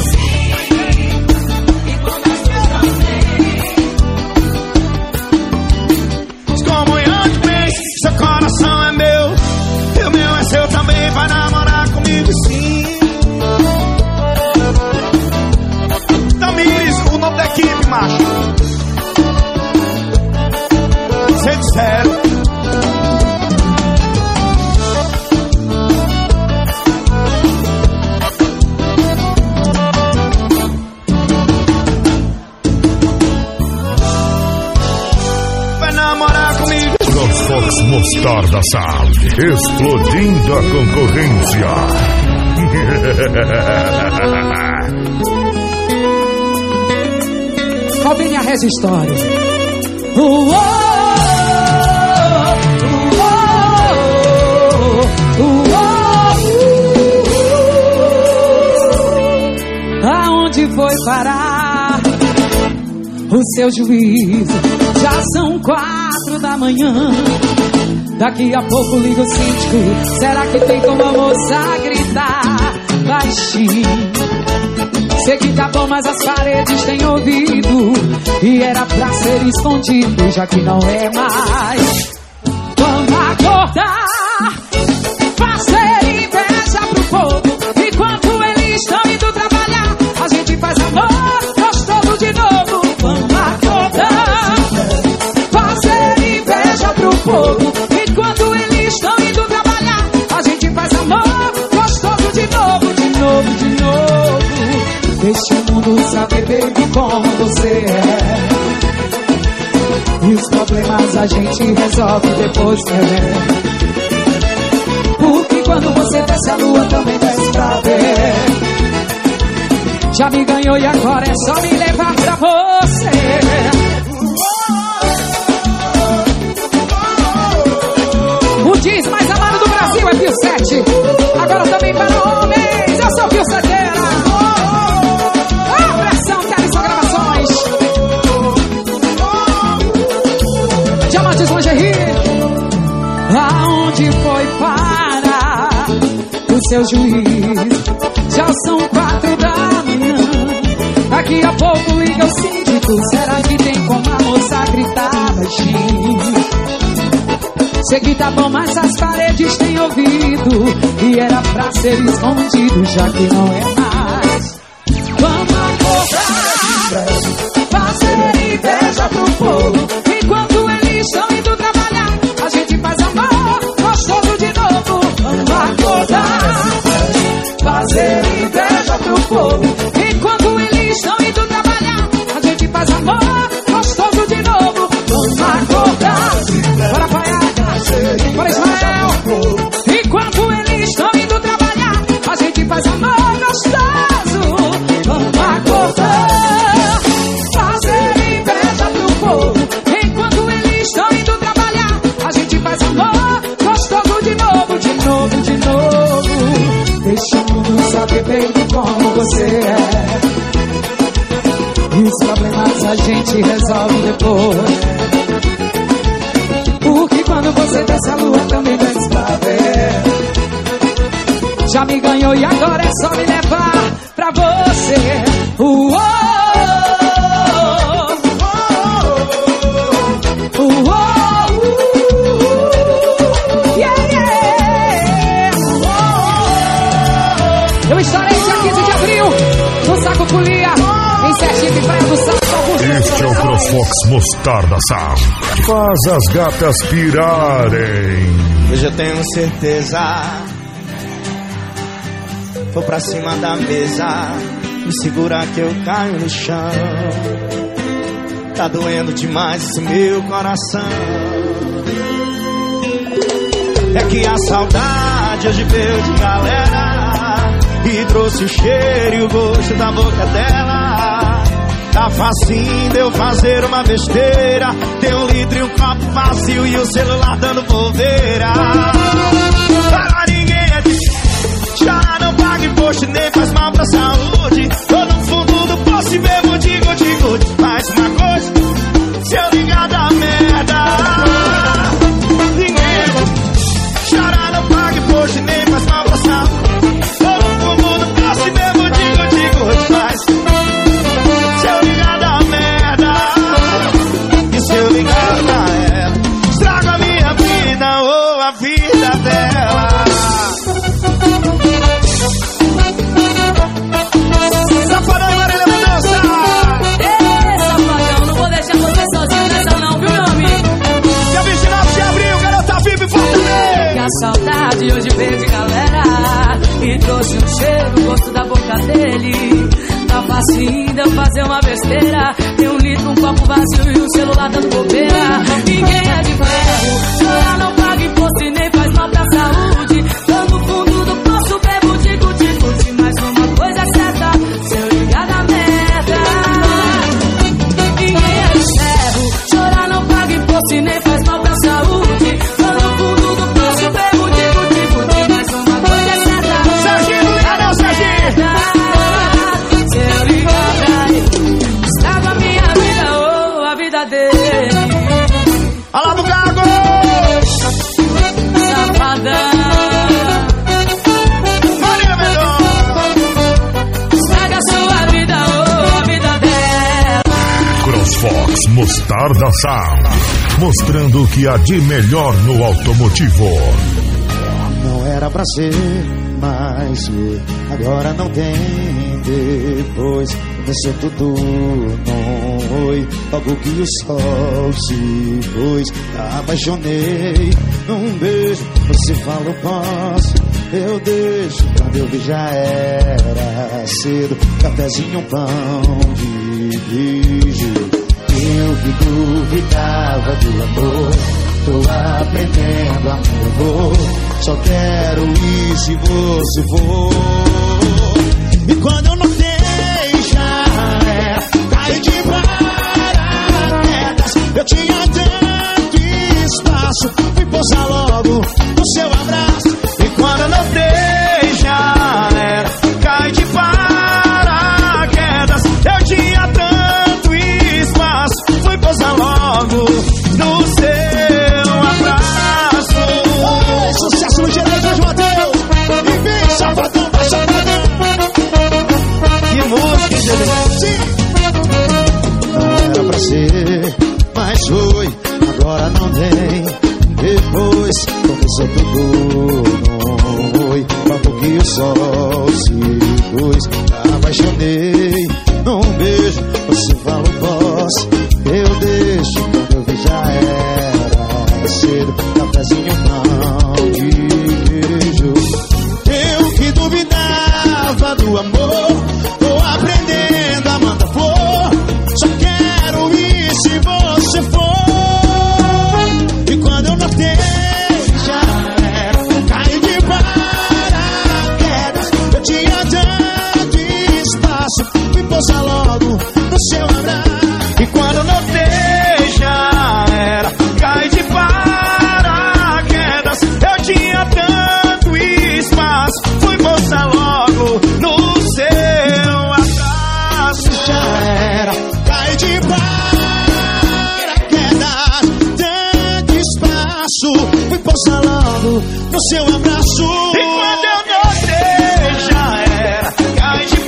seu coração é meu, e o meu é seu também. Vai namorar comigo sim. Mostarda Sal, explodindo a concorrência. Qual vem a reza história? Uh, oh, uh, oh, uh, oh. Aonde foi parar o seu juízo? Já são quatro da manhã. Daqui a pouco liga o síndico. Será que tem como a moça gritar baixinho? Sei que tá bom, mas as paredes têm ouvido. E era pra ser escondido, já que não é mais. Vamos acordar, fazer inveja pro povo. Enquanto eles estão indo trabalhar, a gente faz amor gostoso de novo. Vamos acordar, fazer inveja pro povo. Enquanto eles estão indo trabalhar, a gente faz amor gostoso de novo, de novo, de novo. Deixa o mundo saber, baby, como você é. E os problemas a gente resolve depois, né? Porque quando você desce a lua também desce pra ver. Já me ganhou e agora é só me levar pra você. O jeans mais amado do Brasil é Pio sete. Agora também para homens, eu sou Pio Seteira. Aonde foi parar o seu juiz? Já são quatro da manhã. Daqui a pouco liga o síndico. Será que tem como a moça gritar baixinho? Sei que tá bom, mas as paredes têm ouvido. E era pra ser escondido, já que não é mais. Vamos acordar, fazer inveja pro povo. Enquanto eles estão indo trabalhar, a gente faz amor gostoso de novo. Vamos acordar, fazer inveja pro povo. Enquanto eles estão indo trabalhar, a gente faz amor gostoso de novo. Vamos acordar, bora Paiaca, bora Ismael. Enquanto eles estão indo trabalhar, a gente faz amor gostoso. Vamos acordar, fazer inveja pro povo. Enquanto eles estão indo trabalhar, a gente faz amor gostoso de novo, de novo, de novo. Deixa o mundo saber, baby, como você é. E os problemas a gente resolve depois. Porque quando você desce a lua também desce pra ver. Já me ganhou e agora é só me levar pra você. Uh, oh, oh, oh, oh, yeah, yeah. Eu estarei dia quinze de abril no Saco Folia, em Sergipe, Praia do Sal. Este é o CrossFox Mostarda Sal. Faz as gatas pirarem. Hoje eu tenho certeza. Vou pra cima da mesa, me segura que eu caio no chão. Tá doendo demais esse meu coração. É que a saudade hoje veio de galera e trouxe o cheiro e o gosto da boca dela. Tá facinho de eu fazer uma besteira. Tem um litro e um copo vazio e o celular dando bobeira. Para ninguém é de... Já não paga imposto nem faz mal pra saúde. Tô no fundo do poço e bebo de gude-gude. Faz uma coisa, se eu ligar da merda. Ninguém é de... Já não paga imposto nem faz mal pra saúde. Tô no fundo do poço e bebo de gude-gude. Faz, se eu ligar da merda. E se eu ligar da ela, estrago a minha vida ou a vida dela. Safadão, Marília Mendonça. Ei, safadão, não vou deixar você sozinho nessa não, viu, meu amigo? Dia vinte e nove de abril, garota viva e fortaleza. Que a saudade hoje veio de galera e trouxe um cheiro, o gosto da boca dele. Tá facinho de eu fazer uma besteira. Tem um litro, um copo vazio e um celular dando bobeira. Ninguém é de ferro, chora não paga Mostarda Sound, mostrando o que há de melhor no automotivo. Não era pra ser, mas foi. Agora não tem depois. Começou tudo não foi. Logo que o sol se foi, apaixonei num beijo. Você falou posso, eu deixo. Quando eu vi já era cedo. Cafezinho, pão de beijo. Eu que duvidava do amor, tô aprendendo, amor. Só quero ir se você for. E quando eu notei já era, caí de paraquedas. Eu tinha tanto espaço, fui pousar logo no seu abraço. E quando eu notei já era, caí de paraquedas. Eu tinha tanto espaço, fui pousar logo no seu abraço. Oi, sucesso no Gerais Mateus. E vem, safadão, vai safadão. Que música, sim. Não era pra ser, mas foi. Agora não vem. Depois começou tudo, não foi. Logo que o sol se pôs, apaixonei num beijo. Você falou posso, eu deixo. Quando eu vi já era cedo. Cafezinho, pão de beijo. Eu que duvidava do amor, tô aprendendo a mandar flor. Só quero ir se você for. E quando eu notei já era, caí de paraquedas. Eu tinha tanto espaço, fui pousar logo no seu abraço. E quando eu notei já era, caí de paraquedas. Eu tinha tanto espaço, fui pousar logo no seu abraço. Já era, caí de paraquedas. Tanto espaço, fui pousar logo no seu abraço. E quando eu notei já era, caí de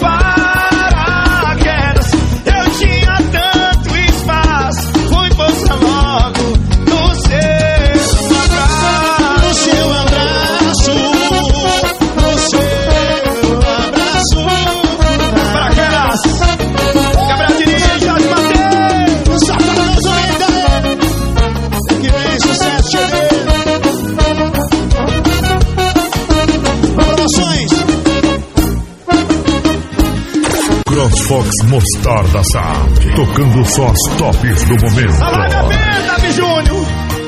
paraquedas. Eu tinha tanto espaço, fui pousar logo no seu abraço. No seu abraço, no seu abraço. Paraquedas, Gabriel Diniz, Jorge Mateus, Satanás Olinda. Que vem sucesso, cheguei. Promoções. CrossFox Mostarda Sound, tocando só as tops do momento. Alaga bem, Davi Júnior.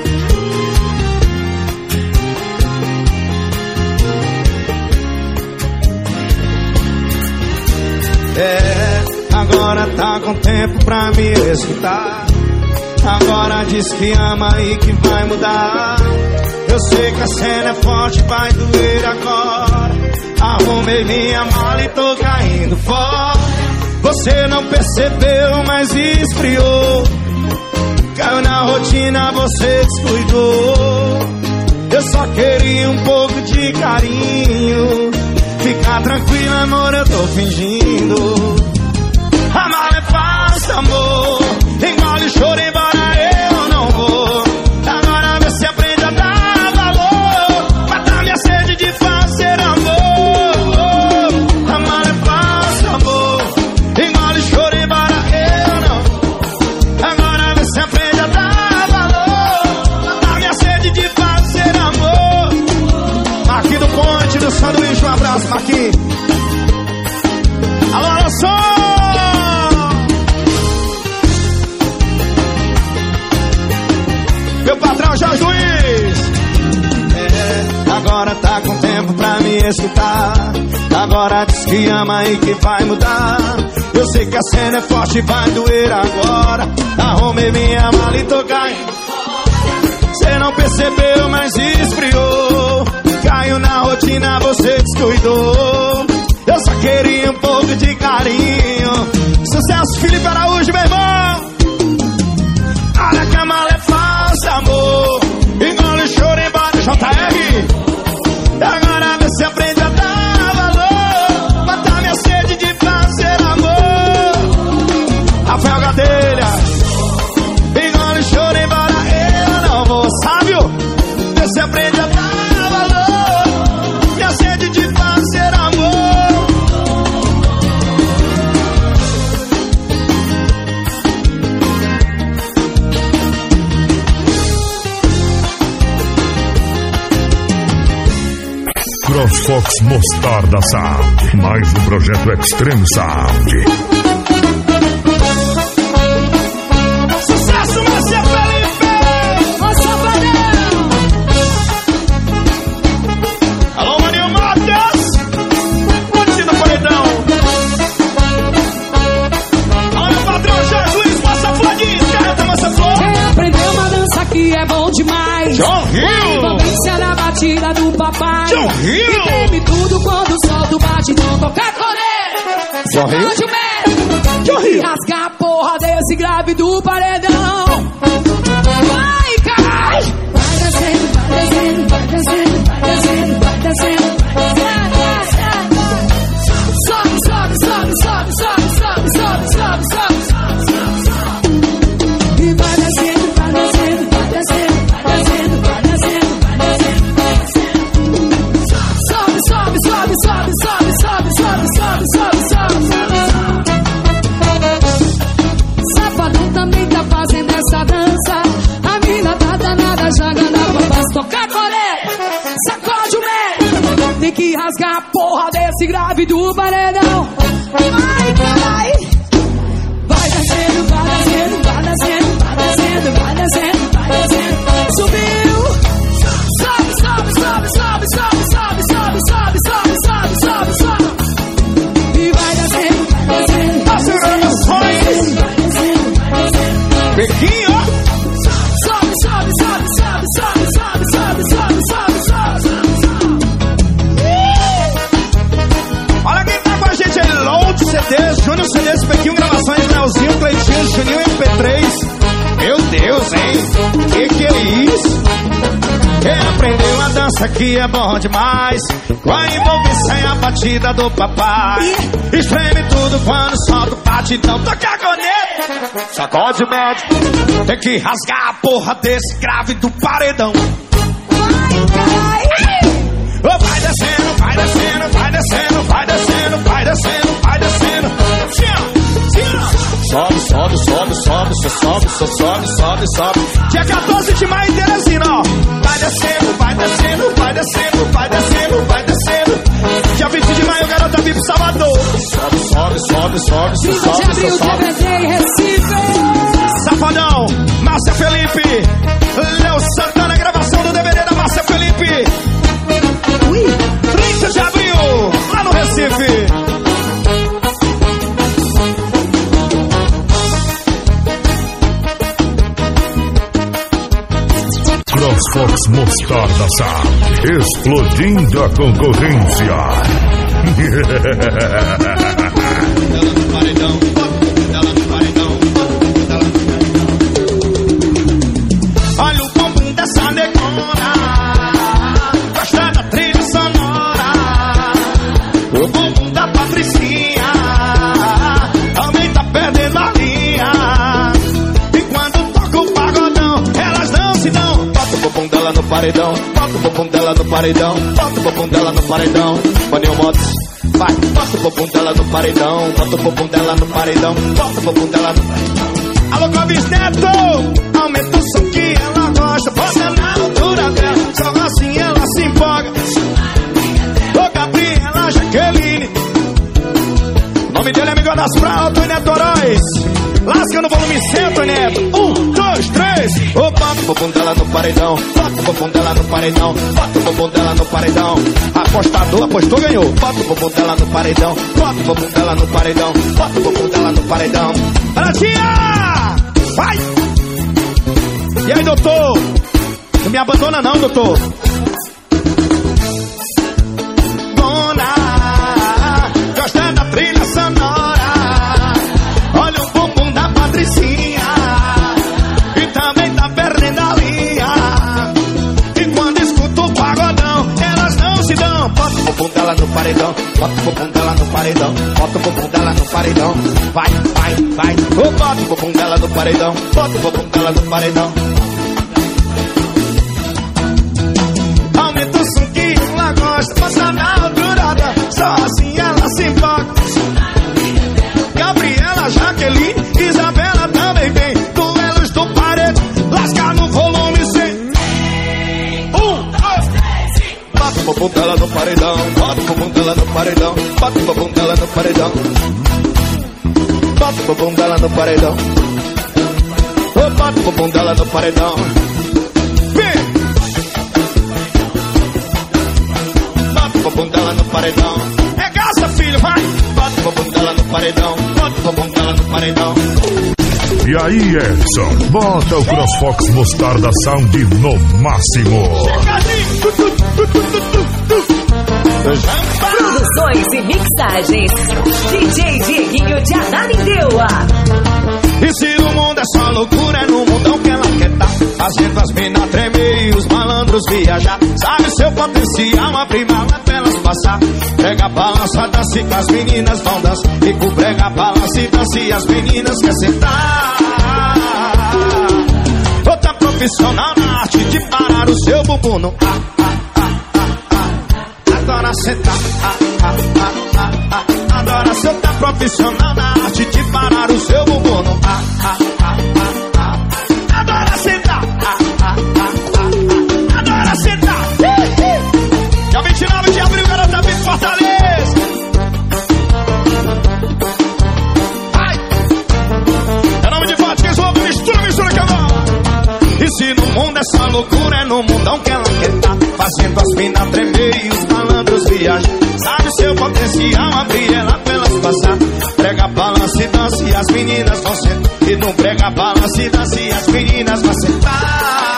É, agora tá com tempo pra me escutar. Agora diz que ama e que vai mudar. Eu sei que a cena é forte, vai doer agora. Arrumei minha mala e tô caindo fora. Você não percebeu, mas esfriou. Caiu na rotina, você descuidou. Eu só queria um pouco de carinho. Fica tranquilo, amor, eu tô fingindo. A mala é fácil, amor. Engole o choro, embora eu não vou. Agora você aprende a dar valor. Matar minha sede de fazer amor. A mala é fácil, amor. Engole o choro, embora eu não vou. Agora você aprende a dar valor. Matar minha sede de fazer amor. Marquinhos do Ponte, do Sanduíche, um abraço, Marquinhos. Alô, alô, som! Meu patrão Jorge Luiz. É, agora tá com tempo pra me escutar. Agora diz que ama e que vai mudar. Eu sei que a cena é forte e vai doer agora. Arrumei minha mala e tô caindo. Cê não percebeu, mas esfriou. Caiu na rotina, você descuidou. Eu só queria um pouco de carinho. Sucesso, Felipe Araújo, meu irmão. Olha que a mala é falsa, amor. Engole o choro, embora J R. Agora você aprende a dar valor. Matar minha sede de fazer amor. Rafael Gadelha. CrossFox Mostarda Sound, mais um projeto Extreme Sound. Sucesso, Márcia Felipe! Ô, Safadão! Alô, Maninho Matas! Curtindo no paredão! Alô, meu patrão Jesus, Massa Flores! Carreta Massa Flor! Quem aprendeu uma dança que é bom demais? John Hill! A envolvência na batida do papai. John Hill! E treme tudo quando o sol do batidão toca correr. John Hill! John Hill! Rasgar a porra desse grave do paredão. Vai, cai! Vai descendo, vai descendo, vai descendo, vai descendo, vai descendo, vai descendo. Sobe, sobe, sobe, sobe, sobe, sobe, sobe, sobe, sobe, sobe, sobe. E vai descendo, vai descendo, vai descendo, vai descendo, vai descendo, vai descendo, vai descendo. Sobe, sobe, sobe, sobe, sobe, sobe, sobe, sobe, sobe, sobe, sobe. Safadão também tá fazendo essa dança. A mina tá danada, jogando a bomba, tocar coré. Sacode o meio. Tem que rasgar a porra desse grave do paredão. Vai, vai. Vai descendo, vai descendo, vai descendo, vai descendo, vai descendo, vai descendo. Subiu. Sobe, sobe, sobe, sobe, sobe, sobe, sobe, sobe, sobe, sobe, sobe, sobe. E vai descendo, vai descendo. Tá segurando as sonhos! Vai descendo, vai descendo. Pequinho! Sobe, sobe, sobe, sobe, sobe, sobe, sobe, sobe, sobe, sobe, sobe, sobe. Olha quem tá com a gente aí, Load C Ds, Júnior C Ds, Pequinho Gravações, Leozinho, Cleitinho, Juninho M P três. Meu Deus, hein? Que que é isso? Quem aprendeu uma dança que é bom demais, com a envolvência e a batida do papai. Espreme tudo quando solta o batidão, toca a corneta, sacode o médio. Tem que rasgar a porra desse grave do paredão. Oh, vai descendo, vai descendo, vai descendo, vai descendo, vai descendo, vai descendo. Sobe, sobe, sobe, sobe, só sobe, só sobe, sobe, sobe. Dia quatorze de maio em Teresina, ó. Vai descendo, vai descendo, vai descendo, vai descendo, vai descendo. Dia vinte de maio, garota vive Salvador. Sobe, sobe, sobe, sobe, só sobe, só sobe. Safadão, Márcia Felipe, Léo Santana, gravação do D V D da Márcia Felipe. trinta de abril, lá no Recife. CrossFox Mostarda Sound, explodindo a concorrência. Olha o bumbum dessa negona, gosta da trilha sonora. O bumbum da Patricinha também tá perdendo a linha. E quando toca o pagodão, elas não se dão. Bota o bumbum dela no paredão, bota o bumbum dela no paredão, bota o bumbum dela no paredão. Maninho Motos, vai, bota o bumbum dela no paredão, bota o bumbum dela no paredão, bota o bumbum dela no paredão. Alô, Clóvis Neto, aumenta o som que ela gosta, bota na altura dela, só assim ela se empolga. Ô, Gabriela Jaqueline, o nome dele é Miguel das Pratas, Neto Heróis. Lasca no volume cento, Neto. Um, dois, três. Ô, bota o bumbum dela no paredão, bota o bumbum dela no paredão, bota o bumbum dela no paredão. Apostador apostou, ganhou. Bota o bumbum dela no paredão, bota o bumbum dela no paredão, bota o bumbum dela no paredão. Olha, tia! Vai! E aí, doutor? Não me abandona não, doutor. Dona, gosta da trilha sonora. Olha o bumbum da Patricinha, e também tá perdendo a linha. E quando escuta o pagodão, elas não se dão. Bota o bumbum dela no paredão, bota o bumbum dela no paredão, bota o bumbum dela no paredão. Vai, vai, vai. Oh, bota o bumbum dela no paredão, bota o bumbum dela no paredão. Aumenta o som que ela gosta, passa na altura dela, só assim ela se empolga. Gabriela Jaqueline, Isabela também vem. Duelos do paredão, lasca no volume cem. Um, dois, três, bota o bumbum dela no paredão, bota o bumbum dela no paredão, bota o bumbum dela no paredão, bota o bumbum dela no paredão, oh, bota o bumbum dela no paredão. Vem! Bota o bumbum dela no paredão. É graça, filho, vai! Bota o bumbum dela no paredão, bota o bumbum dela no paredão. E aí, Edson, bota o CrossFox Mostarda Sound no máximo. Produções e mixagens, D J Dieguinho de Ananindeua. E se o mundo é só loucura, é no mundão que ela quer tá, fazendo as minas tremer e os malandros viajar. Sabe seu potencial, abrir mala pra elas passar. Prega a balança, dance com as meninas vão dançar. E com prega a balança e dance e as meninas quer sentar. Outra profissional na arte de parar o seu bumbum no ah, ah, ah, ah, ah. Adora sentar, ah, ah, ah, ah, ah. Adora ser outra profissional na arte de parar o seu bumbum no ah, ah, ah, ah, ah. Adora sentar, ah, ah, ah, ah, ah. Adora sentar. Dia vinte e nove de abril, garota vem Fortaleza. Ai! É nome de forte, quem soube, mistura, mistura que eu vou. E se no mundo essa loucura, é no mundão que ela quer tá, fazendo as minas tremer e os malandros viajam. Sabe seu potencial, abrir ela pra elas passar. Prega a balança e dança e as meninas vão sentar. E não prega a balança e dança e as meninas vão sentar.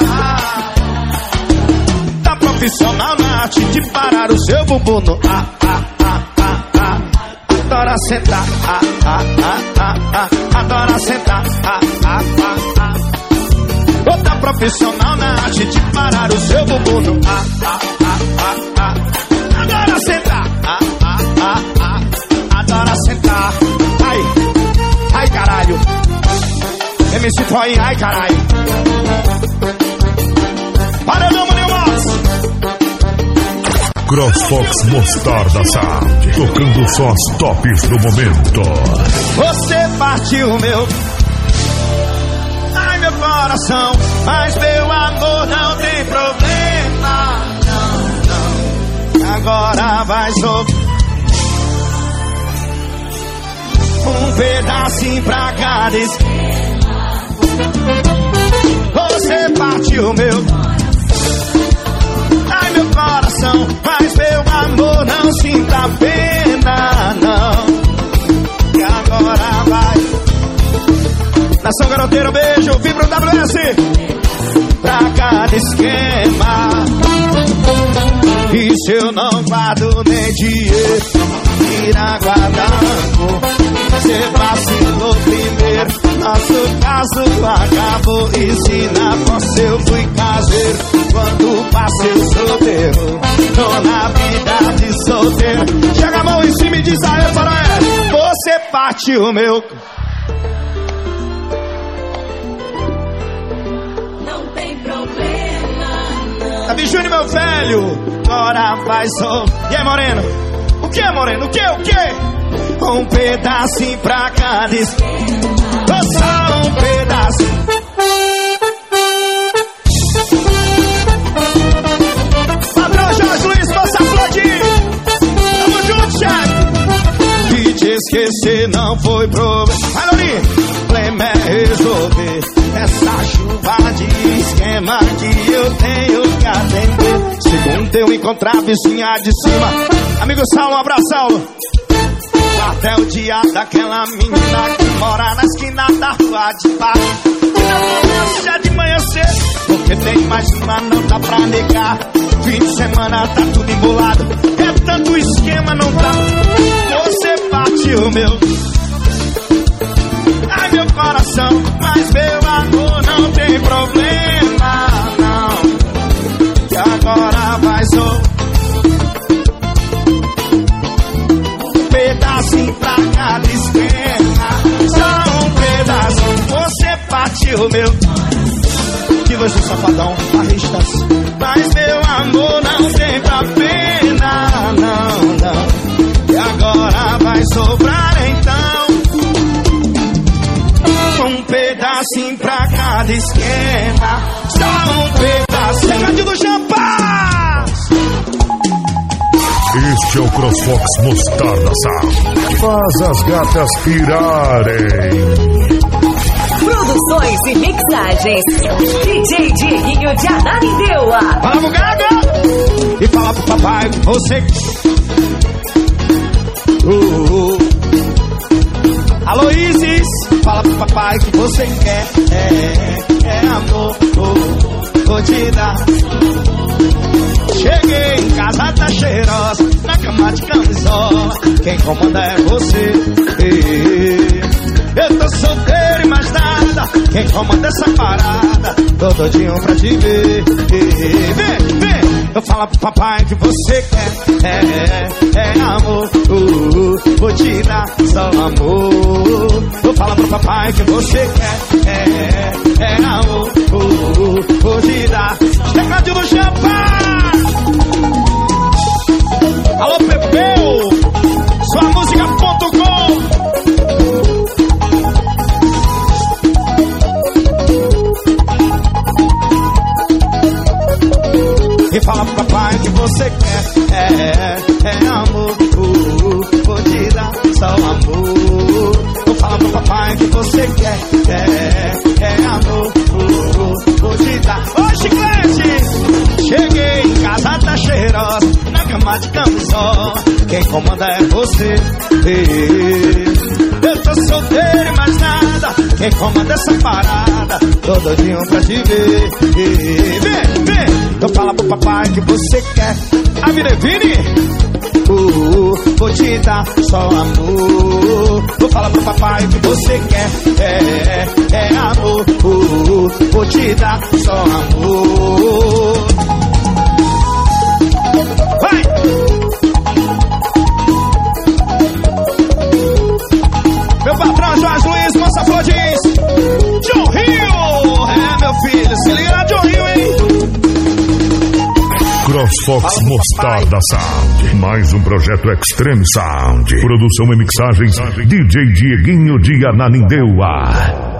Tá profissional na arte de parar o seu bumbum no ah, ah, ah, ah, ah. Adora sentar, ah, ah, ah, ah, ah. Adora sentar, ah, ah, ah, ah. Outra profissional na arte de parar o seu bumbum no ah, ah, ah, ah, ah. Adora sentar, ah, ah, ah, ah. Adora sentar. Ai, ai caralho. M C foi, ai caralho. Paredão, Maninho Moss. CrossFox Mostarda Sound, tocando só as tops do momento. Você partiu meu, ai meu coração, mas meu amor não tem problema, não, não. Agora vai sofrer um pedacinho pra cada esquema. Você partiu meu, ai meu coração, mas meu amor não sinta pena, não. E agora vai. Nação Garoteiro, beijo, vim pro W S. Pra cada esquema. E se eu não guardo nem dinheiro, irá guardando. Você vacilou primeiro, nosso caso acabou. E se na fossa eu fui caseiro, quando passei solteiro, tô na vida de solteiro. Chega a mão em cima e diz aí, Faroé, você partiu meu. Não tem problema, não. Tá me Júnior, meu velho, agora vai só. E aí, Moreno? O que, Moreno? O que, o que? Um pedacinho pra cada esquema. Só um pedacinho. Patrão Jorge Luiz, moça aplaudir. Tamo junto, chefe. E te esquecer não foi problema. Vai, Lourinho. O problema é resolver essa chuva de esquema que eu tenho que atender. Segundo eu encontrar a vizinha de cima. Amigo Saulo, um abraço, Saulo. Até o dia daquela menina que mora na esquina da rua de baixo. E já de manhã cedo, porque tem mais uma, não dá pra negar. Fim de semana tá tudo embolado, é tanto esquema, não dá. Você partiu meu, ai meu coração, mas meu amor não tem problema, não. E agora vai só pedacinho pra cada esquema. Só um pedacinho. Você partiu meu, que você safadão, barristas. Mas meu amor não tem pra pena, não, não. E agora vai sobrar então um pedacinho pra cada esquema. Só um pedacinho. Pegadinho do Champaz. Este é o CrossFox Mostarda Sound. Faz as gatas pirarem. Produções e mixagens. D J Dieguinho de Ananindeua. Fala pro Gaga e fala pro papai que você. Uh, uh. Alô Isis, fala pro papai que você quer. É, é amor, oh, vou te dar. Cheguei em casa, tá cheirosa, na cama de camisola. Quem comanda é você. Eu tô solteiro e mais nada. Quem comanda essa parada? Tô doidinho pra te ver. Vem, vem. Eu falo pro papai que você quer. É, é amor, uh, uh, vou te dar só amor. Eu falo pro papai que você quer. É, é amor, uh, uh, vou te dar. Teclado do champanhe. Alô Pepeu, sua música ponto com. E fala pro papai que você quer. É, é amor, uh, uh, vou te dar só amor. Eu falo pro papai que você quer. É, é amor, uh, uh, vou te dar. Ô chiclete, cheguei em casa, tá cheirosa, na cama de camisola. Quem comanda é você. Eu tô solteiro e mais nada. Quem comanda essa parada? Tô doidinho pra te ver. Vem, vem. Eu falo pro papai que você quer. A Virevine, uh, uh, vou te dar só amor. Eu falo pro papai que você quer. É, é amor, uh, uh, vou te dar só amor. Vai! Meu patrão Jorge Luiz, moça flor diz John Rio. É meu filho, se liga na John Rio, hein? CrossFox Mostarda Sound. Mais um projeto Extreme Sound. Produção e mixagens D J Dieguinho de Ananindeua.